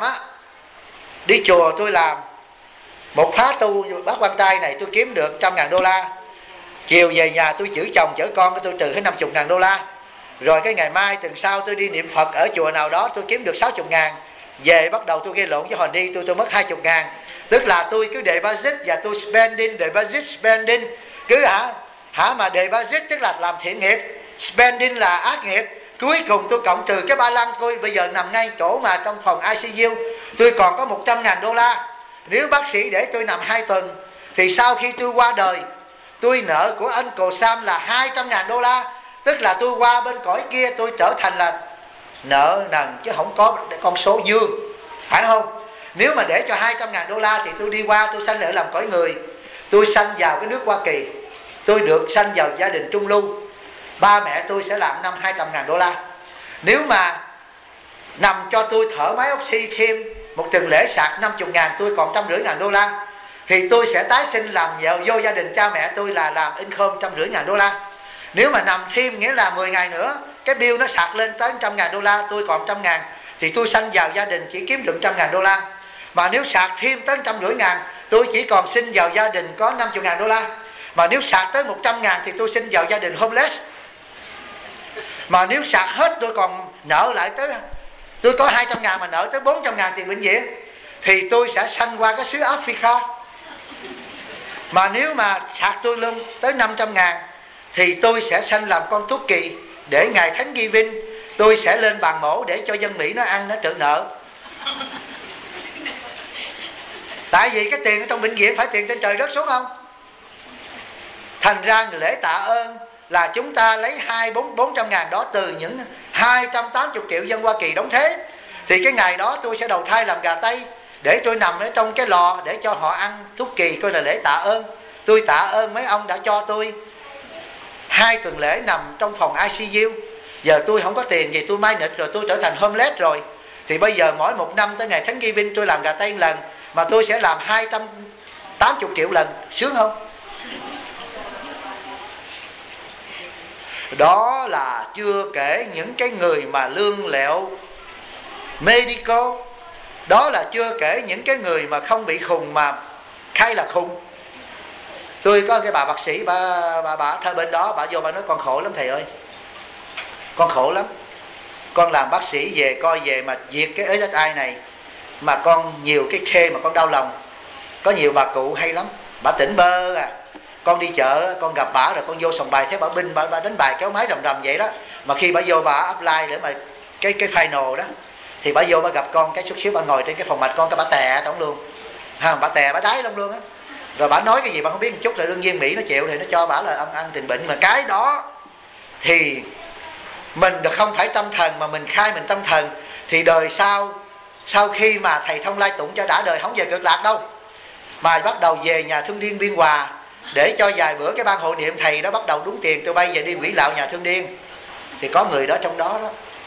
đi chùa tôi làm một khóa tu bác quan trai này, tôi kiếm được $100.000. Chiều về nhà tôi chở chồng chở con, tôi trừ hết $50.000. Rồi cái ngày mai tuần sau tôi đi niệm Phật ở chùa nào đó, tôi kiếm được $60.000. Về bắt đầu tôi gây lộn với Hòn đi, tôi mất $20.000. Tức là tôi cứ deposit và tôi spending, deposit spending, cứ mà deposit tức là làm thiện nghiệp, spending là ác nghiệp. Cuối cùng tôi cộng trừ cái ba lăng, tôi bây giờ nằm ngay chỗ mà trong phòng ICU tôi còn có $100.000. Nếu bác sĩ để tôi nằm 2 tuần thì sau khi tôi qua đời, tôi nợ của Uncle Sam là $200.000. Tức là tôi qua bên cõi kia tôi trở thành là nợ nần chứ không có con số dương, phải không? Nếu mà để cho $200.000 thì tôi đi qua, tôi sanh lại làm cõi người, tôi sanh vào cái nước Hoa Kỳ, tôi được sanh vào gia đình trung lưu, ba mẹ tôi sẽ làm năm $200.000. Nếu mà nằm cho tôi thở máy oxy thêm một tuần lễ sạc $50.000, tôi còn $150.000, thì tôi sẽ tái sinh làm vô gia đình cha mẹ tôi là làm income $150.000. Nếu mà nằm thêm nghĩa là 10 ngày nữa cái bill nó sạc lên tới $100.000, tôi còn $100.000, thì tôi sanh vào gia đình chỉ kiếm được $100.000. Mà nếu sạc thêm tới $150.000, tôi chỉ còn sinh vào gia đình có $50.000. Mà nếu sạc tới $100.000 thì tôi sinh vào gia đình homeless. Mà nếu sạc hết tôi còn nợ lại tới, tôi có $200.000 mà nợ tới $400.000 tiền bệnh viện, thì tôi sẽ sanh qua cái xứ Africa. Mà nếu mà sạc tôi lương tới 500.000 thì tôi sẽ sanh làm con Tuất Kỳ, để ngày Thánh Ghi Vinh tôi sẽ lên bàn mổ để cho dân Mỹ nó ăn, nó trừ nợ. Tại vì cái tiền ở trong bệnh viện phải tiền trên trời rớt xuống không? Thành ra lễ tạ ơn là chúng ta lấy 400.000 đó từ những 280 triệu dân Hoa Kỳ đóng thế. Thì cái ngày đó tôi sẽ đầu thai làm gà Tây, để tôi nằm ở trong cái lò để cho họ ăn Tuất Kỳ, coi là lễ tạ ơn. Tôi tạ ơn mấy ông đã cho tôi 2 tuần lễ nằm trong phòng ICU. Giờ tôi không có tiền gì, tôi mai nịch rồi, tôi trở thành homeless rồi. Thì bây giờ mỗi một năm tới ngày Thánh Ghi Vinh tôi làm gà Tây một lần, mà tôi sẽ làm 280 triệu lần, sướng không? Đó là chưa kể những cái người mà lương lẹo medical. Đó là chưa kể những cái người mà không bị khùng mà khai là khùng. Tôi có cái bà bác sĩ, bà thơ bên đó, bà vô bà nói con khổ lắm thầy ơi, con khổ lắm. Con làm bác sĩ về coi về mà diệt cái SSI này, mà con nhiều cái khê mà con đau lòng. Có nhiều bà cụ hay lắm, bà tỉnh bơ à. Con đi chợ, con gặp bà rồi con vô sòng bài thấy bà binh, bà đánh bài kéo máy rầm rầm vậy đó. Mà khi bà vô bà apply để mà cái final đó, thì bà vô bà gặp con cái chút xíu bà ngồi trên cái phòng mạch con, cái bà tè trống luôn. Bà tè bà đái lắm luôn á. Rồi bà nói cái gì bà không biết một chút, là đương nhiên Mỹ nó chịu thì nó cho bà là ăn tiền bệnh. Mà cái đó thì mình được không phải tâm thần, mà mình khai mình tâm thần, thì đời sau khi mà thầy Thông Lai tụng cho đã đời không về cực lạc đâu, mà bắt đầu về nhà Thương Điên Biên Hòa để cho vài bữa cái ban hộ niệm thầy đó bắt đầu đúng tiền, tôi bay về đi quỷ lạo nhà Thương Điên. Thì có người đó trong đó đó,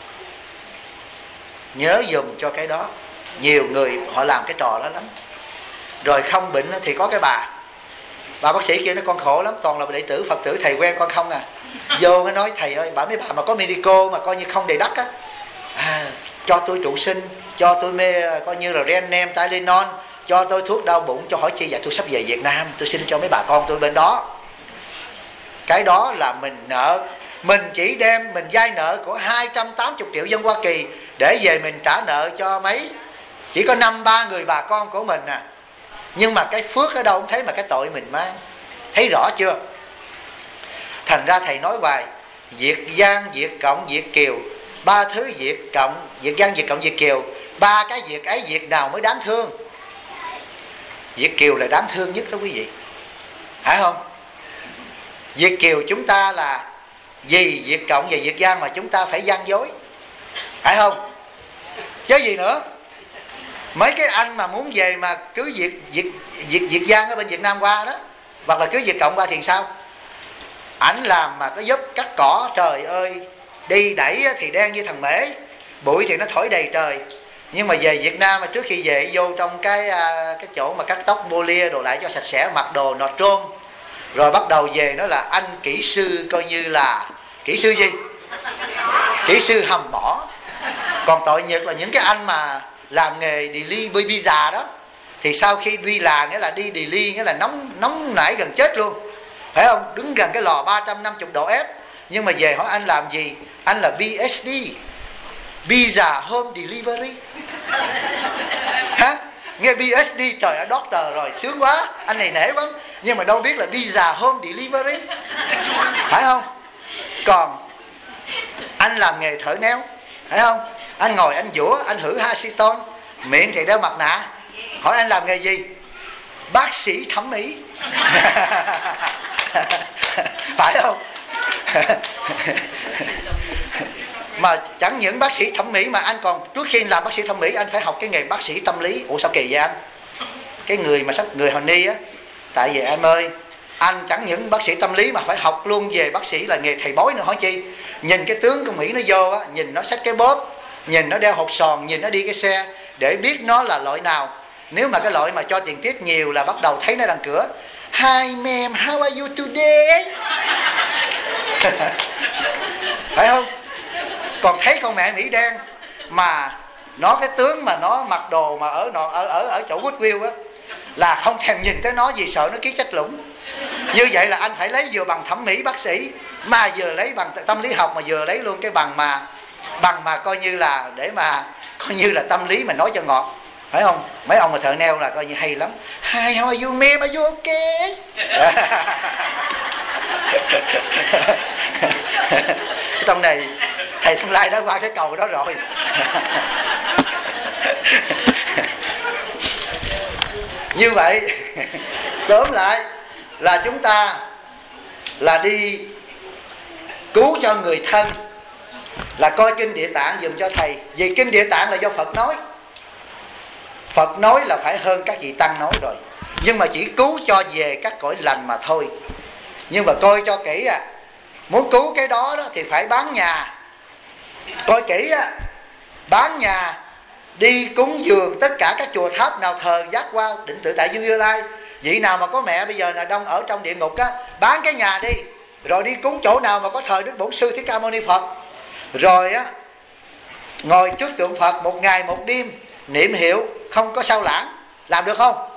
nhớ dùm cho cái đó. Nhiều người họ làm cái trò đó lắm. Rồi không bệnh thì có cái bà bác sĩ kia, nó con khổ lắm, toàn là đệ tử Phật tử thầy quen con không à. Vô nó nói thầy ơi, mấy bà mà có medical mà coi như không đầy đất á, cho tôi trụ sinh, cho tôi coi như là Renem, Tylenol, cho tôi thuốc đau bụng, cho hỏi chi. Dạ tôi sắp về Việt Nam, tôi xin cho mấy bà con tôi bên đó. Cái đó là mình nợ. Mình chỉ đem mình vay nợ của 280 triệu dân Hoa Kỳ để về mình trả nợ cho mấy, chỉ có 5-3 người bà con của mình à. Nhưng mà cái phước ở đâu không thấy, mà cái tội mình mang. Thấy rõ chưa? Thành ra thầy nói hoài, Việt Giang, Việt Cộng, Việt Kiều, 3 thứ Việt Cộng, Việt Giang, Việt Cộng, Việt Kiều, 3 cái Việt ấy, Việt nào mới đáng thương? Việt Kiều là đáng thương nhất đó quý vị, phải không? Việt Kiều chúng ta là vì Việt Cộng và Việt Giang mà chúng ta phải gian dối, phải không? Chứ gì nữa. Mấy cái anh mà muốn về mà cứ Việt Giang ở bên Việt Nam qua đó, hoặc là cứ Việt Cộng qua thì sao? Ảnh làm mà có giúp cắt cỏ, trời ơi, đi đẩy thì đen như thằng mễ, bụi thì nó thổi đầy trời. Nhưng mà về Việt Nam mà trước khi về vô trong cái chỗ mà cắt tóc bô lia đồ lại cho sạch sẽ, mặc đồ nọt trôn, rồi bắt đầu về nó là anh kỹ sư, coi như là kỹ sư gì? Kỹ sư hầm mỏ. Còn tội nghiệp là những cái anh mà làm nghề deli pizza đó, thì sau khi đi là nghĩa là đi deli, nghĩa là nóng nảy gần chết luôn, phải không? Đứng gần cái lò 350 độ F. Nhưng mà về hỏi anh làm gì? Anh là BSD, Pizza Home Delivery. Hả? Nghe BSD trời ơi, doctor rồi, sướng quá, anh này nể quá. Nhưng mà đâu biết là Pizza Home Delivery, phải không? Còn anh làm nghề thợ neo, phải không? Anh ngồi anh giũa, anh hử acetone, miệng thì đeo mặt nạ. Hỏi anh làm nghề gì? Bác sĩ thẩm mỹ. Phải không? Mà chẳng những bác sĩ thẩm mỹ, mà anh còn trước khi làm bác sĩ thẩm mỹ anh phải học cái nghề bác sĩ tâm lý. Ủa sao kỳ vậy anh? Cái người mà sắp người Hòn Ni á, tại vì em ơi, anh chẳng những bác sĩ tâm lý mà phải học luôn về bác sĩ là nghề thầy bói nữa. Hỏi chi? Nhìn cái tướng con Mỹ nó vô á, nhìn nó xách cái bóp, nhìn nó đeo hột sòn, nhìn nó đi cái xe, để biết nó là loại nào. Nếu mà cái loại mà cho tiền tiếp nhiều là bắt đầu thấy nó đằng cửa. Hi ma'am, how are you today? Phải không? Còn thấy con mẹ Mỹ đen mà nó cái tướng mà nó mặc đồ mà ở chỗ Woodville á, là không thèm nhìn tới nó vì sợ nó ký trách lũng. Như vậy là anh phải lấy vừa bằng thẩm mỹ bác sĩ, mà vừa lấy bằng tâm lý học, mà vừa lấy luôn cái bằng mà coi như là để mà coi như là tâm lý mà nói cho ngọt. phải không? Mấy ông mà thợ neo là coi như hay lắm. Hi, how are you ma'am, are you okay? Trong này thầy Tâm Lai đã qua cái cầu đó rồi. Như vậy tóm lại là chúng ta là đi cứu cho người thân, là coi kinh Địa Tạng dùm cho thầy. Vì kinh Địa Tạng là do Phật nói, Phật nói là phải hơn các vị tăng nói rồi, nhưng mà chỉ cứu cho về các cõi lành mà thôi. Nhưng mà coi cho kỹ muốn cứu cái đó thì phải bán nhà. Coi kỹ bán nhà, đi cúng dường tất cả các chùa tháp nào thờ giác qua Định Tự Tại Như Lai. Vị nào mà có mẹ bây giờ là đông ở trong địa ngục bán cái nhà đi, rồi đi cúng chỗ nào mà có thờ Đức Bổn Sư Thích Ca Mâu Ni Phật, rồi ngồi trước tượng Phật một ngày một đêm niệm hiệu không có sao lãng. Làm được không?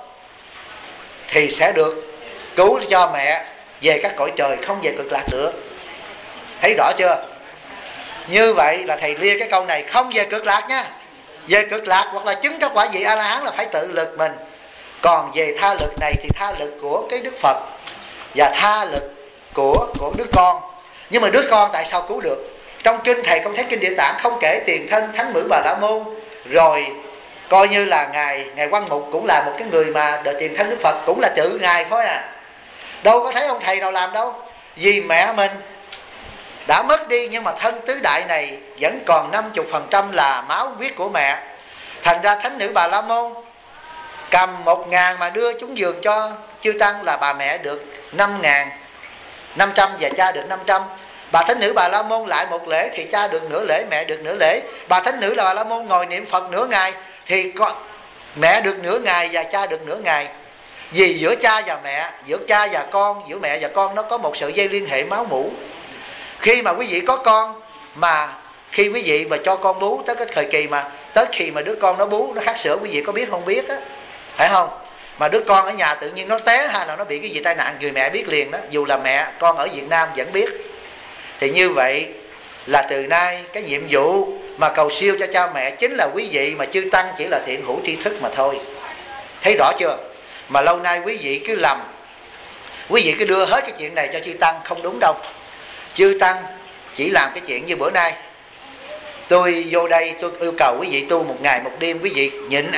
Thì sẽ được cứu cho mẹ về các cõi trời, không về cực lạc được. Thấy rõ chưa? Như vậy là thầy lia cái câu này, không về cực lạc nha. Về cực lạc hoặc là chứng các quả vị A-la-hán là phải tự lực mình. Còn về tha lực này thì tha lực của cái Đức Phật và tha lực của đứa con. Nhưng mà đứa con tại sao cứu được? Trong kinh thầy không thấy kinh Địa Tạng không kể tiền thân Thánh Mữ Bà La Môn, rồi coi như là ngài Quan Mục cũng là một cái người mà đợi tiền thân Đức Phật, cũng là chữ ngài thôi đâu có thấy ông thầy nào làm đâu. Vì mẹ mình đã mất đi, nhưng mà thân tứ đại này vẫn còn 50% là máu huyết của mẹ. Thành ra Thánh Nữ Bà La Môn cầm 1.000 mà đưa chúng dường cho chư tăng là bà mẹ được 5.500 và cha được 500. Bà Thánh Nữ Bà La Môn lại một lễ thì cha được nửa lễ, mẹ được nửa lễ. Bà Thánh Nữ là Bà La Môn ngồi niệm Phật nửa ngày thì mẹ được nửa ngày và cha được nửa ngày. Vì giữa cha và mẹ, giữa cha và con, giữa mẹ và con nó có một sợi dây liên hệ máu mủ. Khi mà quý vị có con, mà khi quý vị mà cho con bú tới cái thời kỳ mà tới khi mà đứa con nó bú nó khát sữa, quý vị có biết không biết phải không? Mà đứa con ở nhà tự nhiên nó té hay là nó bị cái gì tai nạn, người mẹ biết liền đó, dù là mẹ con ở Việt Nam vẫn biết. Thì như vậy là từ nay cái nhiệm vụ mà cầu siêu cho cha mẹ chính là quý vị, mà chư tăng chỉ là thiện hữu tri thức mà thôi. Thấy rõ chưa? Mà lâu nay quý vị cứ lầm, quý vị cứ đưa hết cái chuyện này cho chư tăng, không đúng đâu. Chư tăng chỉ làm cái chuyện như bữa nay tôi vô đây tôi yêu cầu quý vị tu 1 ngày 1 đêm, quý vị nhịn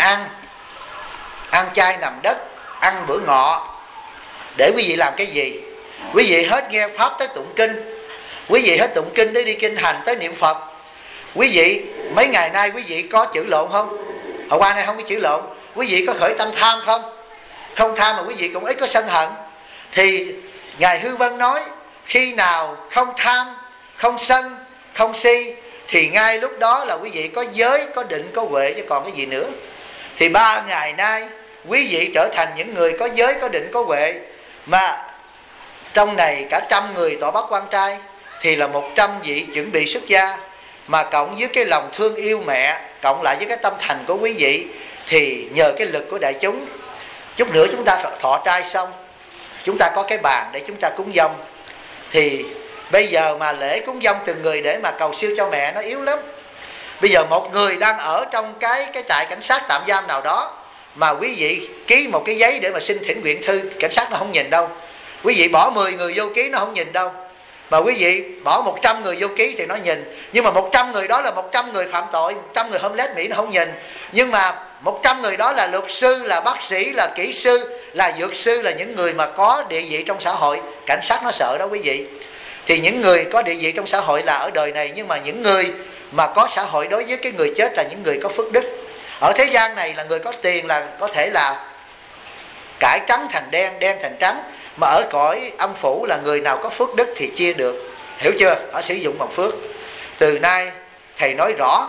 ăn chay nằm đất, ăn bữa ngọ. Để quý vị làm cái gì? Quý vị hết nghe pháp tới tụng kinh, quý vị hết tụng kinh tới đi kinh hành tới niệm Phật. Quý vị mấy ngày nay quý vị có chữ lộn không? Hồi qua này không có chữ lộn. Quý vị có khởi tâm tham không? Không tham mà quý vị cũng ít có sân hận. Thì Ngài Hư Vân nói khi nào không tham, không sân, không si thì ngay lúc đó là quý vị có giới, có định, có huệ, chứ còn cái gì nữa. Thì 3 ngày nay quý vị trở thành những người có giới, có định, có huệ. Mà trong này cả 100 người tọa bát quan trai thì là 100 vị chuẩn bị xuất gia. Mà cộng với cái lòng thương yêu mẹ, cộng lại với cái tâm thành của quý vị, thì nhờ cái lực của đại chúng, chút nữa chúng ta thọ trai xong, chúng ta có cái bàn để chúng ta cúng dông. Thì bây giờ mà lễ cúng dông từng người để mà cầu siêu cho mẹ nó yếu lắm. Bây giờ một người đang ở trong cái trại cảnh sát tạm giam nào đó, mà quý vị ký một cái giấy để mà xin thỉnh nguyện thư, cảnh sát nó không nhìn đâu. Quý vị bỏ 10 người vô ký nó không nhìn đâu. Mà quý vị bỏ 100 người vô ký thì nó nhìn. Nhưng mà 100 người đó là 100 người phạm tội, 100 người homeless Mỹ nó không nhìn. Nhưng mà 100 người đó là luật sư, là bác sĩ, là kỹ sư, là dược sư, là những người mà có địa vị trong xã hội. Cảnh sát nó sợ đó quý vị. Thì những người có địa vị trong xã hội là ở đời này, nhưng mà những người mà có xã hội đối với cái người chết là những người có phước đức. Ở thế gian này là người có tiền là có thể là cải trắng thành đen, đen thành trắng. Mà ở cõi âm phủ là người nào có phước đức thì chia được. Hiểu chưa? Họ sử dụng bằng phước. Từ nay thầy nói rõ,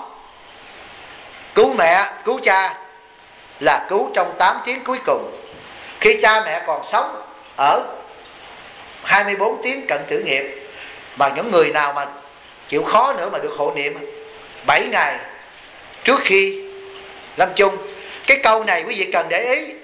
cứu mẹ, cứu cha là cứu trong 8 tiếng cuối cùng. Khi cha mẹ còn sống ở 24 tiếng cận tử nghiệp. Mà những người nào mà chịu khó nữa mà được hộ niệm 7 ngày trước khi lâm chung. Cái câu này quý vị cần để ý.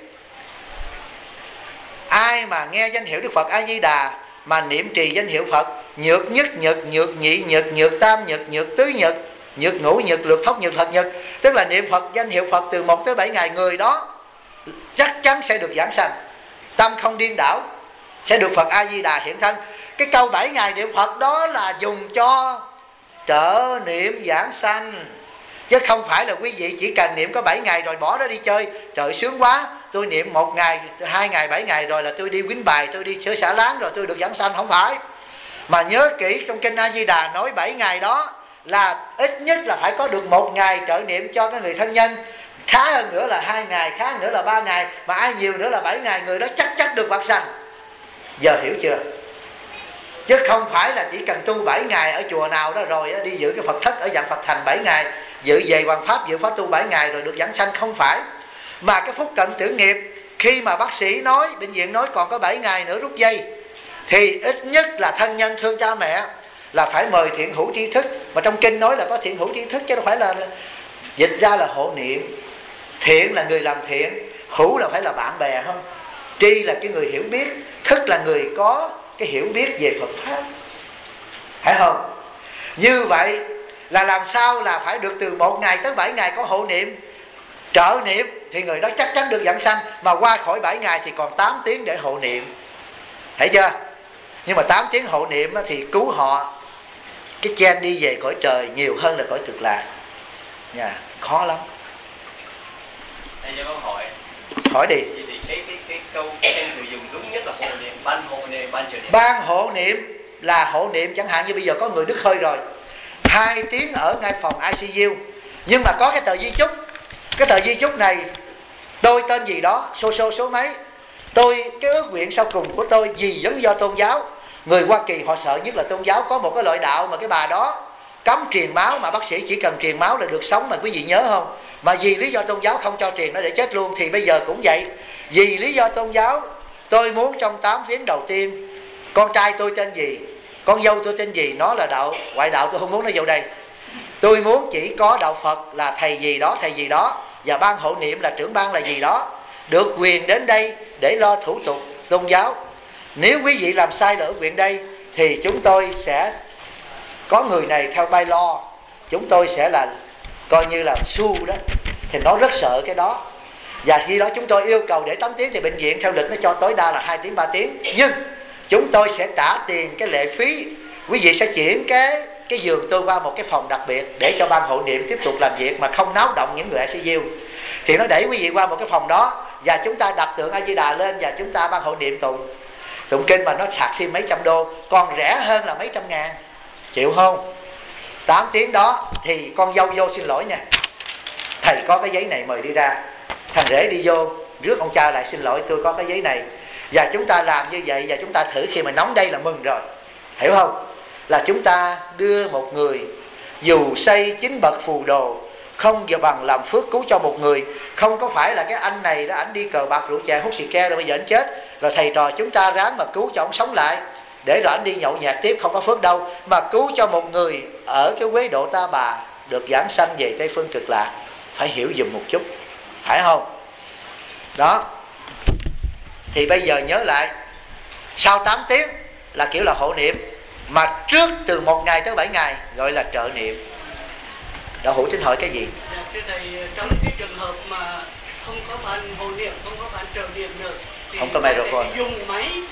Ai mà nghe danh hiệu Đức Phật A Di Đà mà niệm trì danh hiệu Phật nhược nhất nhật, nhược nhị nhật, nhược tam nhật, nhược tứ nhật, nhược ngũ, nhược lược thốc, nhược thật nhật. Tức là niệm Phật danh hiệu Phật từ 1 tới 7 ngày, người đó chắc chắn sẽ được giảng sanh, tâm không điên đảo, sẽ được Phật A Di Đà hiện thân. Cái câu 7 ngày niệm Phật đó là dùng cho trợ niệm giảng sanh, chứ không phải là quý vị chỉ cần niệm có 7 ngày rồi bỏ đó đi chơi. Trời sướng quá, tôi niệm 1 ngày, 2 ngày, 7 ngày rồi là tôi đi quýnh bài, tôi đi sửa xả láng rồi tôi được giảng sanh. Không phải. Mà nhớ kỹ, trong kinh A Di Đà nói 7 ngày đó là ít nhất là phải có được 1 ngày trợ niệm cho cái người thân nhân, khá hơn nữa là 2 ngày, khá hơn nữa là 3 ngày, mà ai nhiều nữa là 7 ngày, người đó chắc chắn được vãng sanh. Giờ hiểu chưa? Chứ không phải là chỉ cần tu 7 ngày ở chùa nào đó rồi đi giữ cái Phật thất ở dạng Phật thành 7 ngày, dự về hoàng pháp, dự pháp tu 7 ngày rồi được giảng sanh. Không phải. Mà cái phúc cận tử nghiệp, khi mà bác sĩ nói, bệnh viện nói còn có 7 ngày nữa rút dây, thì ít nhất là thân nhân thương cha mẹ là phải mời thiện hữu tri thức. Mà trong kinh nói là có thiện hữu tri thức, chứ đâu phải là dịch ra là hộ niệm. Thiện là người làm thiện, hữu là phải là bạn bè không? Tri là cái người hiểu biết, thức là người có cái hiểu biết về Phật pháp, phải không? Như vậy là làm sao là phải được từ 1 ngày tới 7 ngày có hộ niệm, trợ niệm, thì người đó chắc chắn được giảng sanh. Mà qua khỏi 7 ngày thì còn 8 tiếng để hộ niệm, thấy chưa? Nhưng mà 8 tiếng hộ niệm thì cứu họ cái chen đi về cõi trời nhiều hơn là cõi cực lạc nha. Khó lắm. Đây cho con hỏi đi. Cái câu em người dùng đúng nhất là hộ niệm, ban hộ niệm, ban trợ niệm. Ban hộ niệm là hộ niệm, chẳng hạn như bây giờ có người đứt hơi rồi, 2 tiếng ở ngay phòng ICU, nhưng mà có cái tờ di chúc. Cái tờ di chúc này tôi tên gì đó, số mấy, tôi cái ước nguyện sau cùng của tôi gì giống do tôn giáo. Người Hoa Kỳ họ sợ nhất là tôn giáo. Có một cái loại đạo mà cái bà đó cấm truyền máu, mà bác sĩ chỉ cần truyền máu là được sống, mà quý vị nhớ không? Mà vì lý do tôn giáo không cho truyền, nó để chết luôn. Thì bây giờ cũng vậy, vì lý do tôn giáo tôi muốn trong 8 tiếng đầu tiên, con trai tôi tên gì, con dâu tôi tên gì, nó là đạo ngoại đạo, tôi không muốn nó vào đây. Tôi muốn chỉ có đạo Phật là thầy gì đó, và ban hộ niệm là trưởng ban là gì đó, được quyền đến đây để lo thủ tục tôn giáo. Nếu quý vị làm sai lỡ quyền đây thì chúng tôi sẽ có người này theo bylaw, chúng tôi sẽ là coi như là su đó. Thì nó rất sợ cái đó. Và khi đó chúng tôi yêu cầu để 8 tiếng thì bệnh viện theo lịch nó cho tối đa là 2 tiếng 3 tiếng. Nhưng chúng tôi sẽ trả tiền cái lệ phí. Quý vị sẽ chuyển cái giường tôi qua một cái phòng đặc biệt để cho ban hộ niệm tiếp tục làm việc mà không náo động những người ICU. Thì nó đẩy quý vị qua một cái phòng đó, và chúng ta đặt tượng A Di Đà lên, và chúng ta ban hộ niệm tụng kinh, mà nó sạc thêm mấy trăm đô, còn rẻ hơn là mấy trăm ngàn. Chịu không? 8 tiếng đó thì con dâu vô xin lỗi nha, thầy có cái giấy này mời đi ra. Thằng rể đi vô rước ông cha lại xin lỗi, tôi có cái giấy này. Và chúng ta làm như vậy, và chúng ta thử, khi mà nóng đây là mừng rồi, hiểu không? Là chúng ta đưa một người dù xây 9 bậc phù đồ, không giờ bằng làm phước cứu cho một người. Không có phải là cái anh này đó, ảnh đi cờ bạc rượu chè hút xì ke rồi bây giờ ảnh chết, rồi thầy trò chúng ta ráng mà cứu cho ông sống lại, để rồi ảnh đi nhậu nhẹt tiếp, không có phước đâu. Mà cứu cho một người ở cái quế độ Ta Bà được giảng sanh về Tây Phương Cực Lạc, phải hiểu dùm một chút, phải không? Đó. Thì bây giờ nhớ lại, sau 8 tiếng là kiểu là hộ niệm, mà trước từ 1 ngày tới 7 ngày gọi là trợ niệm. Đạo hữu tính hỏi cái gì? Thưa thầy, trong cái trường hợp mà không có ban hộ niệm, không có ban trợ niệm được, thì không có microphone, dùng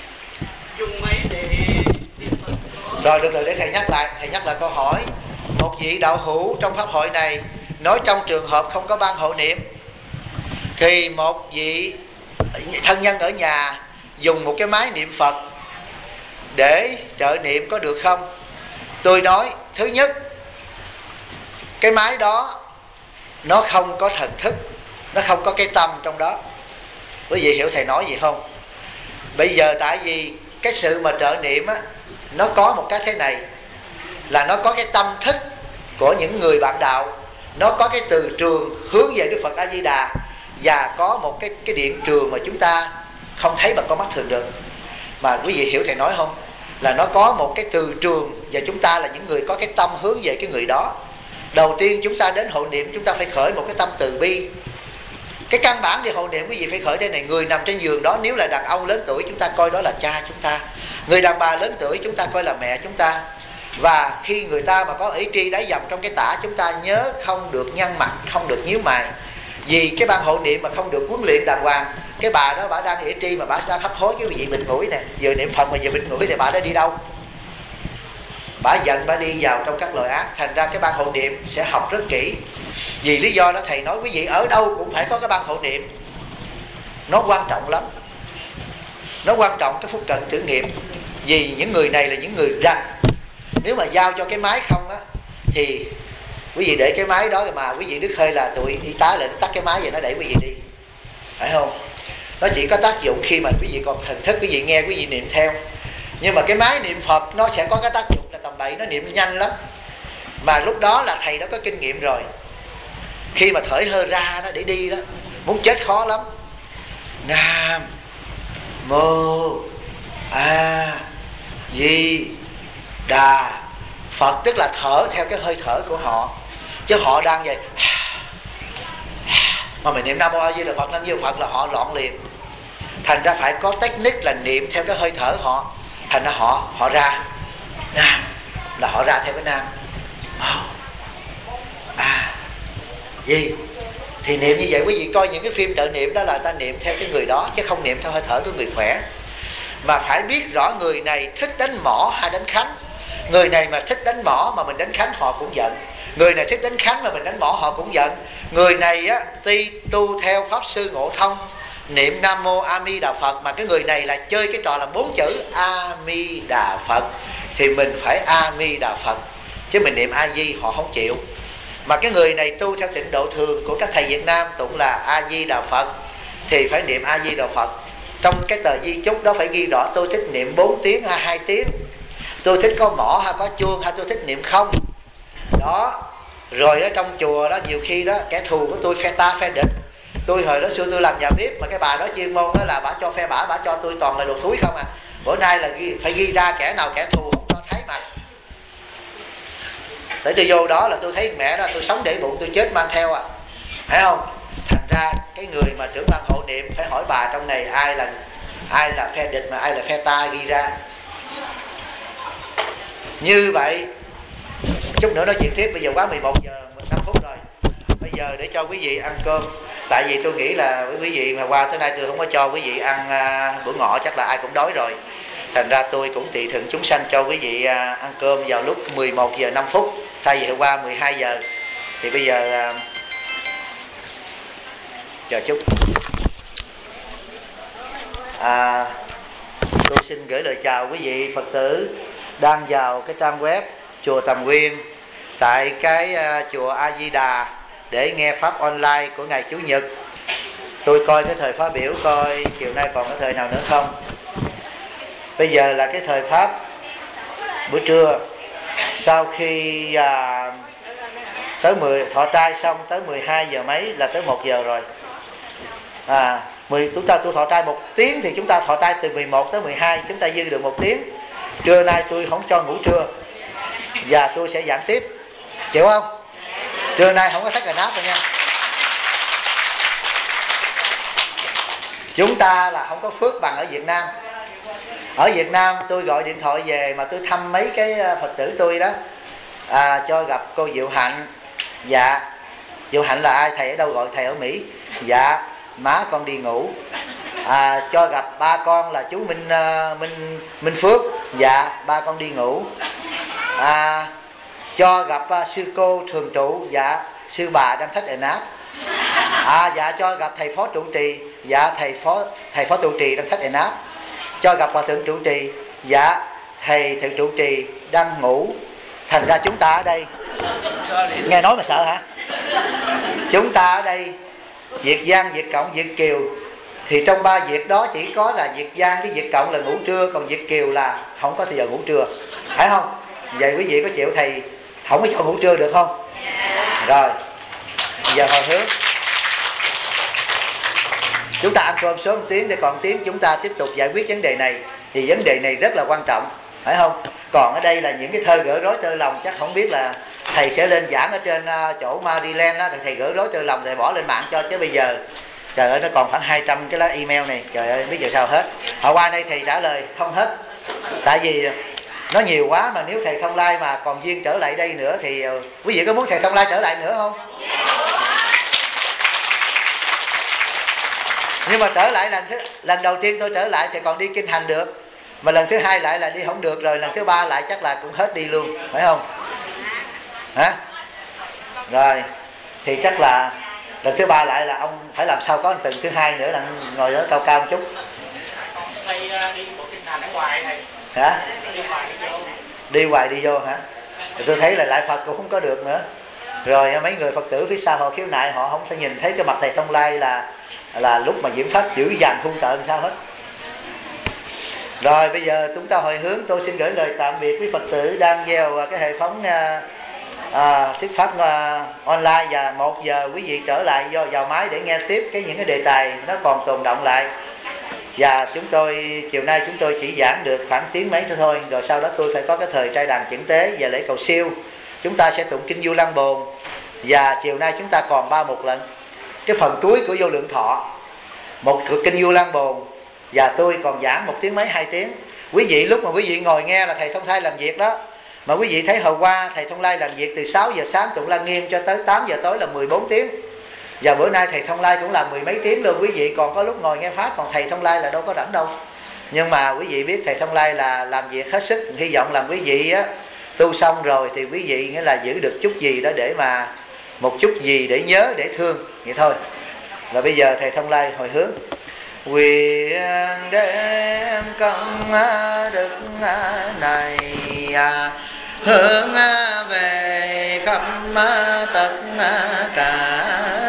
máy để niệm Phật. Rồi được rồi, để thầy nhắc lại câu hỏi. Một vị đạo hữu trong pháp hội này nói trong trường hợp không có ban hộ niệm thì một vị thân nhân ở nhà dùng một cái máy niệm Phật để trợ niệm có được không? Tôi nói thứ nhất, cái máy đó nó không có thần thức, nó không có cái tâm trong đó. Quý vị hiểu thầy nói gì không? Bây giờ tại vì cái sự mà trợ niệm á, nó có một cái thế này, là nó có cái tâm thức của những người bạn đạo, nó có cái từ trường hướng về Đức Phật A Di Đà, và có một cái điện trường mà chúng ta không thấy bằng con mắt thường được. Mà quý vị hiểu thầy nói không? Là nó có một cái từ trường, và chúng ta là những người có cái tâm hướng về cái người đó. Đầu tiên chúng ta đến hộ niệm, chúng ta phải khởi một cái tâm từ bi. Cái căn bản để hộ niệm quý vị phải khởi thế này: người nằm trên giường đó, nếu là đàn ông lớn tuổi chúng ta coi đó là cha chúng ta, người đàn bà lớn tuổi chúng ta coi là mẹ chúng ta. Và khi người ta mà có ỷ tri đáy dòng trong cái tả, chúng ta nhớ không được nhăn mặt, không được nhíu mày. Vì cái ban hộ niệm mà không được huấn luyện đàng hoàng, cái bà đó bà đang ỷ tri mà bà đang hấp hối cái vị bịt mũi nè, vừa niệm Phật mà vừa bịt mũi thì bà đó đi đâu? Bà giận, bà đi vào trong các lời ác. Thành ra cái ban hộ niệm sẽ học rất kỹ. Vì lý do đó thầy nói quý vị ở đâu cũng phải có cái ban hộ niệm. Nó quan trọng lắm. Nó quan trọng cái phút cận thử nghiệm. Vì những người này là những người rành. Nếu mà giao cho cái máy không á, thì quý vị để cái máy đó mà quý vị đứt hơi là tụi y tá lại nó tắt cái máy vậy, nó đẩy quý vị đi, phải không? Nó chỉ có tác dụng khi mà quý vị còn thần thức, quý vị nghe, quý vị niệm theo. Nhưng mà cái máy niệm Phật nó sẽ có cái tác dụng là tầm bậy, nó niệm nhanh lắm. Mà lúc đó là thầy đã có kinh nghiệm rồi. Khi mà thở hơi ra đó để đi đó, muốn chết khó lắm. Nam Mô A Di Đà Phật, tức là thở theo cái hơi thở của họ. Chứ họ đang vậy mà mình niệm Nam Mô A Di Đà Phật, Nam Mô Phật là họ loạn liền. Thành ra phải có technique là niệm theo cái hơi thở họ. Thành ra họ ra Nam là họ ra theo cái Nam. Gì thì niệm như vậy. Quý vị coi những cái phim trợ niệm đó là ta niệm theo cái người đó, chứ không niệm theo hơi thở của người khỏe. Mà phải biết rõ người này thích đánh mõ hay đánh khánh. Người này mà thích đánh mõ mà mình đánh khánh họ cũng giận. Người này thích đánh khánh mà mình đánh mõ họ cũng giận. Người này á tu theo pháp sư Ngộ Thông, niệm Nam Mô A Di Đà Phật, mà cái người này là chơi cái trò là 4 chữ A Di Đà Phật, thì mình phải A Di Đà Phật, chứ mình niệm A Di họ không chịu. Mà cái người này tu theo tịnh độ thường của các thầy Việt Nam tụng là A Di Đà Phật, thì phải niệm A Di Đà Phật. Trong cái tờ di chúc đó phải ghi rõ tôi thích niệm 4 tiếng hay 2 tiếng, tôi thích có mõ hay có chuông, hay tôi thích niệm không. Đó. Rồi ở trong chùa đó nhiều khi đó kẻ thù của tôi phe ta phe địch. Tôi hồi đó xưa tôi làm nhà bếp, mà cái bà đó chuyên môn đó là bà cho phe bả cho tôi toàn là đồ thúi không à. Bữa nay là phải ghi ra kẻ nào kẻ thù không cho thấy mà. Tới tôi vô đó là tôi thấy mẹ đó, tôi sống để bụng tôi chết mang theo à, phải không? Thành ra cái người mà trưởng ban hộ niệm phải hỏi bà trong này ai là phe địch mà ai là phe ta, ghi ra. Như vậy chút nữa nói chuyện tiếp. Bây giờ quá 11 giờ 5 phút rồi. Bây giờ để cho quý vị ăn cơm. Tại vì tôi nghĩ là quý vị mà qua tới nay tôi không có cho quý vị ăn bữa ngọ, chắc là ai cũng đói rồi. Thành ra tôi cũng tùy thuận chúng sanh cho quý vị ăn cơm vào lúc 11 giờ 5 phút thay vì hôm qua 12 giờ. Thì bây giờ chờ chút. Tôi xin gửi lời chào quý vị Phật tử đang vào cái trang web chùa Tầm Nguyên tại cái chùa A Di Đà để nghe pháp online của ngày Chủ nhật. Tôi coi cái thời pháp biểu coi chiều nay còn cái thời nào nữa không. Bây giờ là cái thời pháp buổi trưa, sau khi tới 10 thọ trai xong tới 12 giờ mấy là tới 1 giờ rồi. Chúng ta tu thọ trai 1 tiếng thì chúng ta thọ trai từ 11 tới 12, chúng ta dư được 1 tiếng. Trưa nay tôi không cho ngủ trưa và tôi sẽ giảng tiếp, chịu không? Trưa nay không có thắt cà nát đâu nha. Chúng ta là không có phước bằng ở Việt Nam. Ở Việt Nam tôi gọi điện thoại về mà tôi thăm mấy cái Phật tử tôi đó, cho gặp cô Diệu Hạnh. Dạ, Diệu Hạnh là ai? Thầy ở đâu gọi? Thầy ở Mỹ. Dạ, má con đi ngủ. Cho gặp ba con là chú Minh Phước. Dạ, ba con đi ngủ. Cho gặp sư cô thường trụ. Dạ, sư bà đang thách đền áp. Dạ, cho gặp thầy phó trụ trì. Dạ, thầy phó trụ trì đang thách đền áp. Cho gặp hòa thượng trụ trì. Dạ, thầy thượng trụ trì đang ngủ. Thành ra chúng ta ở đây, nghe nói mà sợ hả? Chúng ta ở đây Việt Giang, Việt Cộng, Việt Kiều, thì trong 3 Việt đó chỉ có là Việt Giang với Việt Cộng là ngủ trưa, còn Việt Kiều là không có thời giờ ngủ trưa, phải không? Vậy quý vị có chịu thầy không có cho ngủ trưa được không? Rồi, giờ hồi hướng chúng ta ăn cơm sớm 1 tiếng để còn tiếng chúng ta tiếp tục giải quyết vấn đề này. Thì vấn đề này rất là quan trọng, phải không? Còn ở đây là những cái thơ gỡ rối tơ lòng, chắc không biết là thầy sẽ lên giảng ở trên chỗ Maryland đó, thì thầy gỡ rối tơ lòng thầy bỏ lên mạng cho. Chứ bây giờ trời ơi, nó còn khoảng 200 cái lá email này, trời ơi biết giờ sao hết. Họ qua đây thầy trả lời không hết. Tại vì Nó nhiều quá, mà nếu thầy Thông Lai mà còn duyên trở lại đây nữa thì quý vị có muốn thầy Thông Lai trở lại nữa không? Nhưng mà trở lại lần đầu tiên tôi trở lại thì còn đi kinh hành được, mà lần thứ hai lại là đi không được, rồi lần thứ ba lại chắc là cũng hết đi luôn, phải không? Hả? Rồi thì chắc là lần thứ ba lại là ông phải làm sao có tuần thứ hai nữa là ngồi đó cao cao một chút. Đi bộ kinh hành ở ngoài này. Hả? Đi hoài đi vô hả? Tôi thấy là lại Phật cũng không có được nữa. Rồi mấy người Phật tử phía sau họ khiếu nại, họ không thể nhìn thấy cái mặt thầy Thông Lai là lúc mà diễn pháp dữ dằn hung tợn sao hết. Rồi bây giờ chúng ta hồi hướng, tôi xin gửi lời tạm biệt với Phật tử đang vào cái hệ thống thuyết pháp online, và 1 giờ quý vị trở lại vào máy để nghe tiếp những cái đề tài nó còn tồn động lại. Và chiều nay chúng tôi chỉ giảng được khoảng tiếng mấy thôi, rồi sau đó tôi phải có cái thời trai đàn chuyển tế và lễ cầu siêu. Chúng ta sẽ tụng kinh Du Lăng Bồn, và chiều nay chúng ta còn 3 mục lận. Cái phần cuối của Vô Lượng Thọ, một kinh Du Lăng Bồn, và tôi còn giảng 1 tiếng mấy 2 tiếng. Quý vị lúc mà quý vị ngồi nghe là thầy Thông Lai làm việc đó, mà quý vị thấy hồi qua thầy Thông Lai làm việc từ 6 giờ sáng tụng Lăng Nghiêm cho tới 8 giờ tối là 14 tiếng. Và bữa nay thầy Thông Lai cũng làm 10 mấy tiếng luôn. Quý vị còn có lúc ngồi nghe pháp, còn thầy Thông Lai là đâu có rảnh đâu. Nhưng mà quý vị biết thầy Thông Lai là làm việc hết sức. Hy vọng làm quý vị tu xong rồi thì quý vị nghĩa là giữ được chút gì đó để mà một chút gì để nhớ, để thương, vậy thôi. Rồi bây giờ thầy Thông Lai hồi hướng: Nguyện đem công đức này hướng về khắp tất cả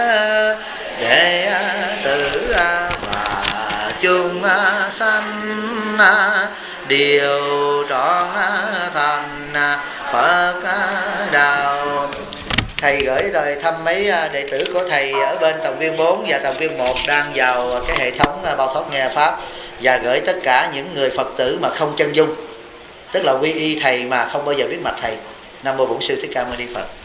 đệ tử và chúng sanh đều trọn thành Phật đạo. Thầy gửi lời thăm mấy đệ tử của thầy ở bên Tòng Viên 4 và Tòng Viên 1 đang vào cái hệ thống Bao Thoát Nghe Pháp, và gửi tất cả những người Phật tử mà không chân dung, tức là quy y thầy mà không bao giờ biết mặt thầy. Nam Mô Bổn Sư Thích Ca Mâu Ni Phật.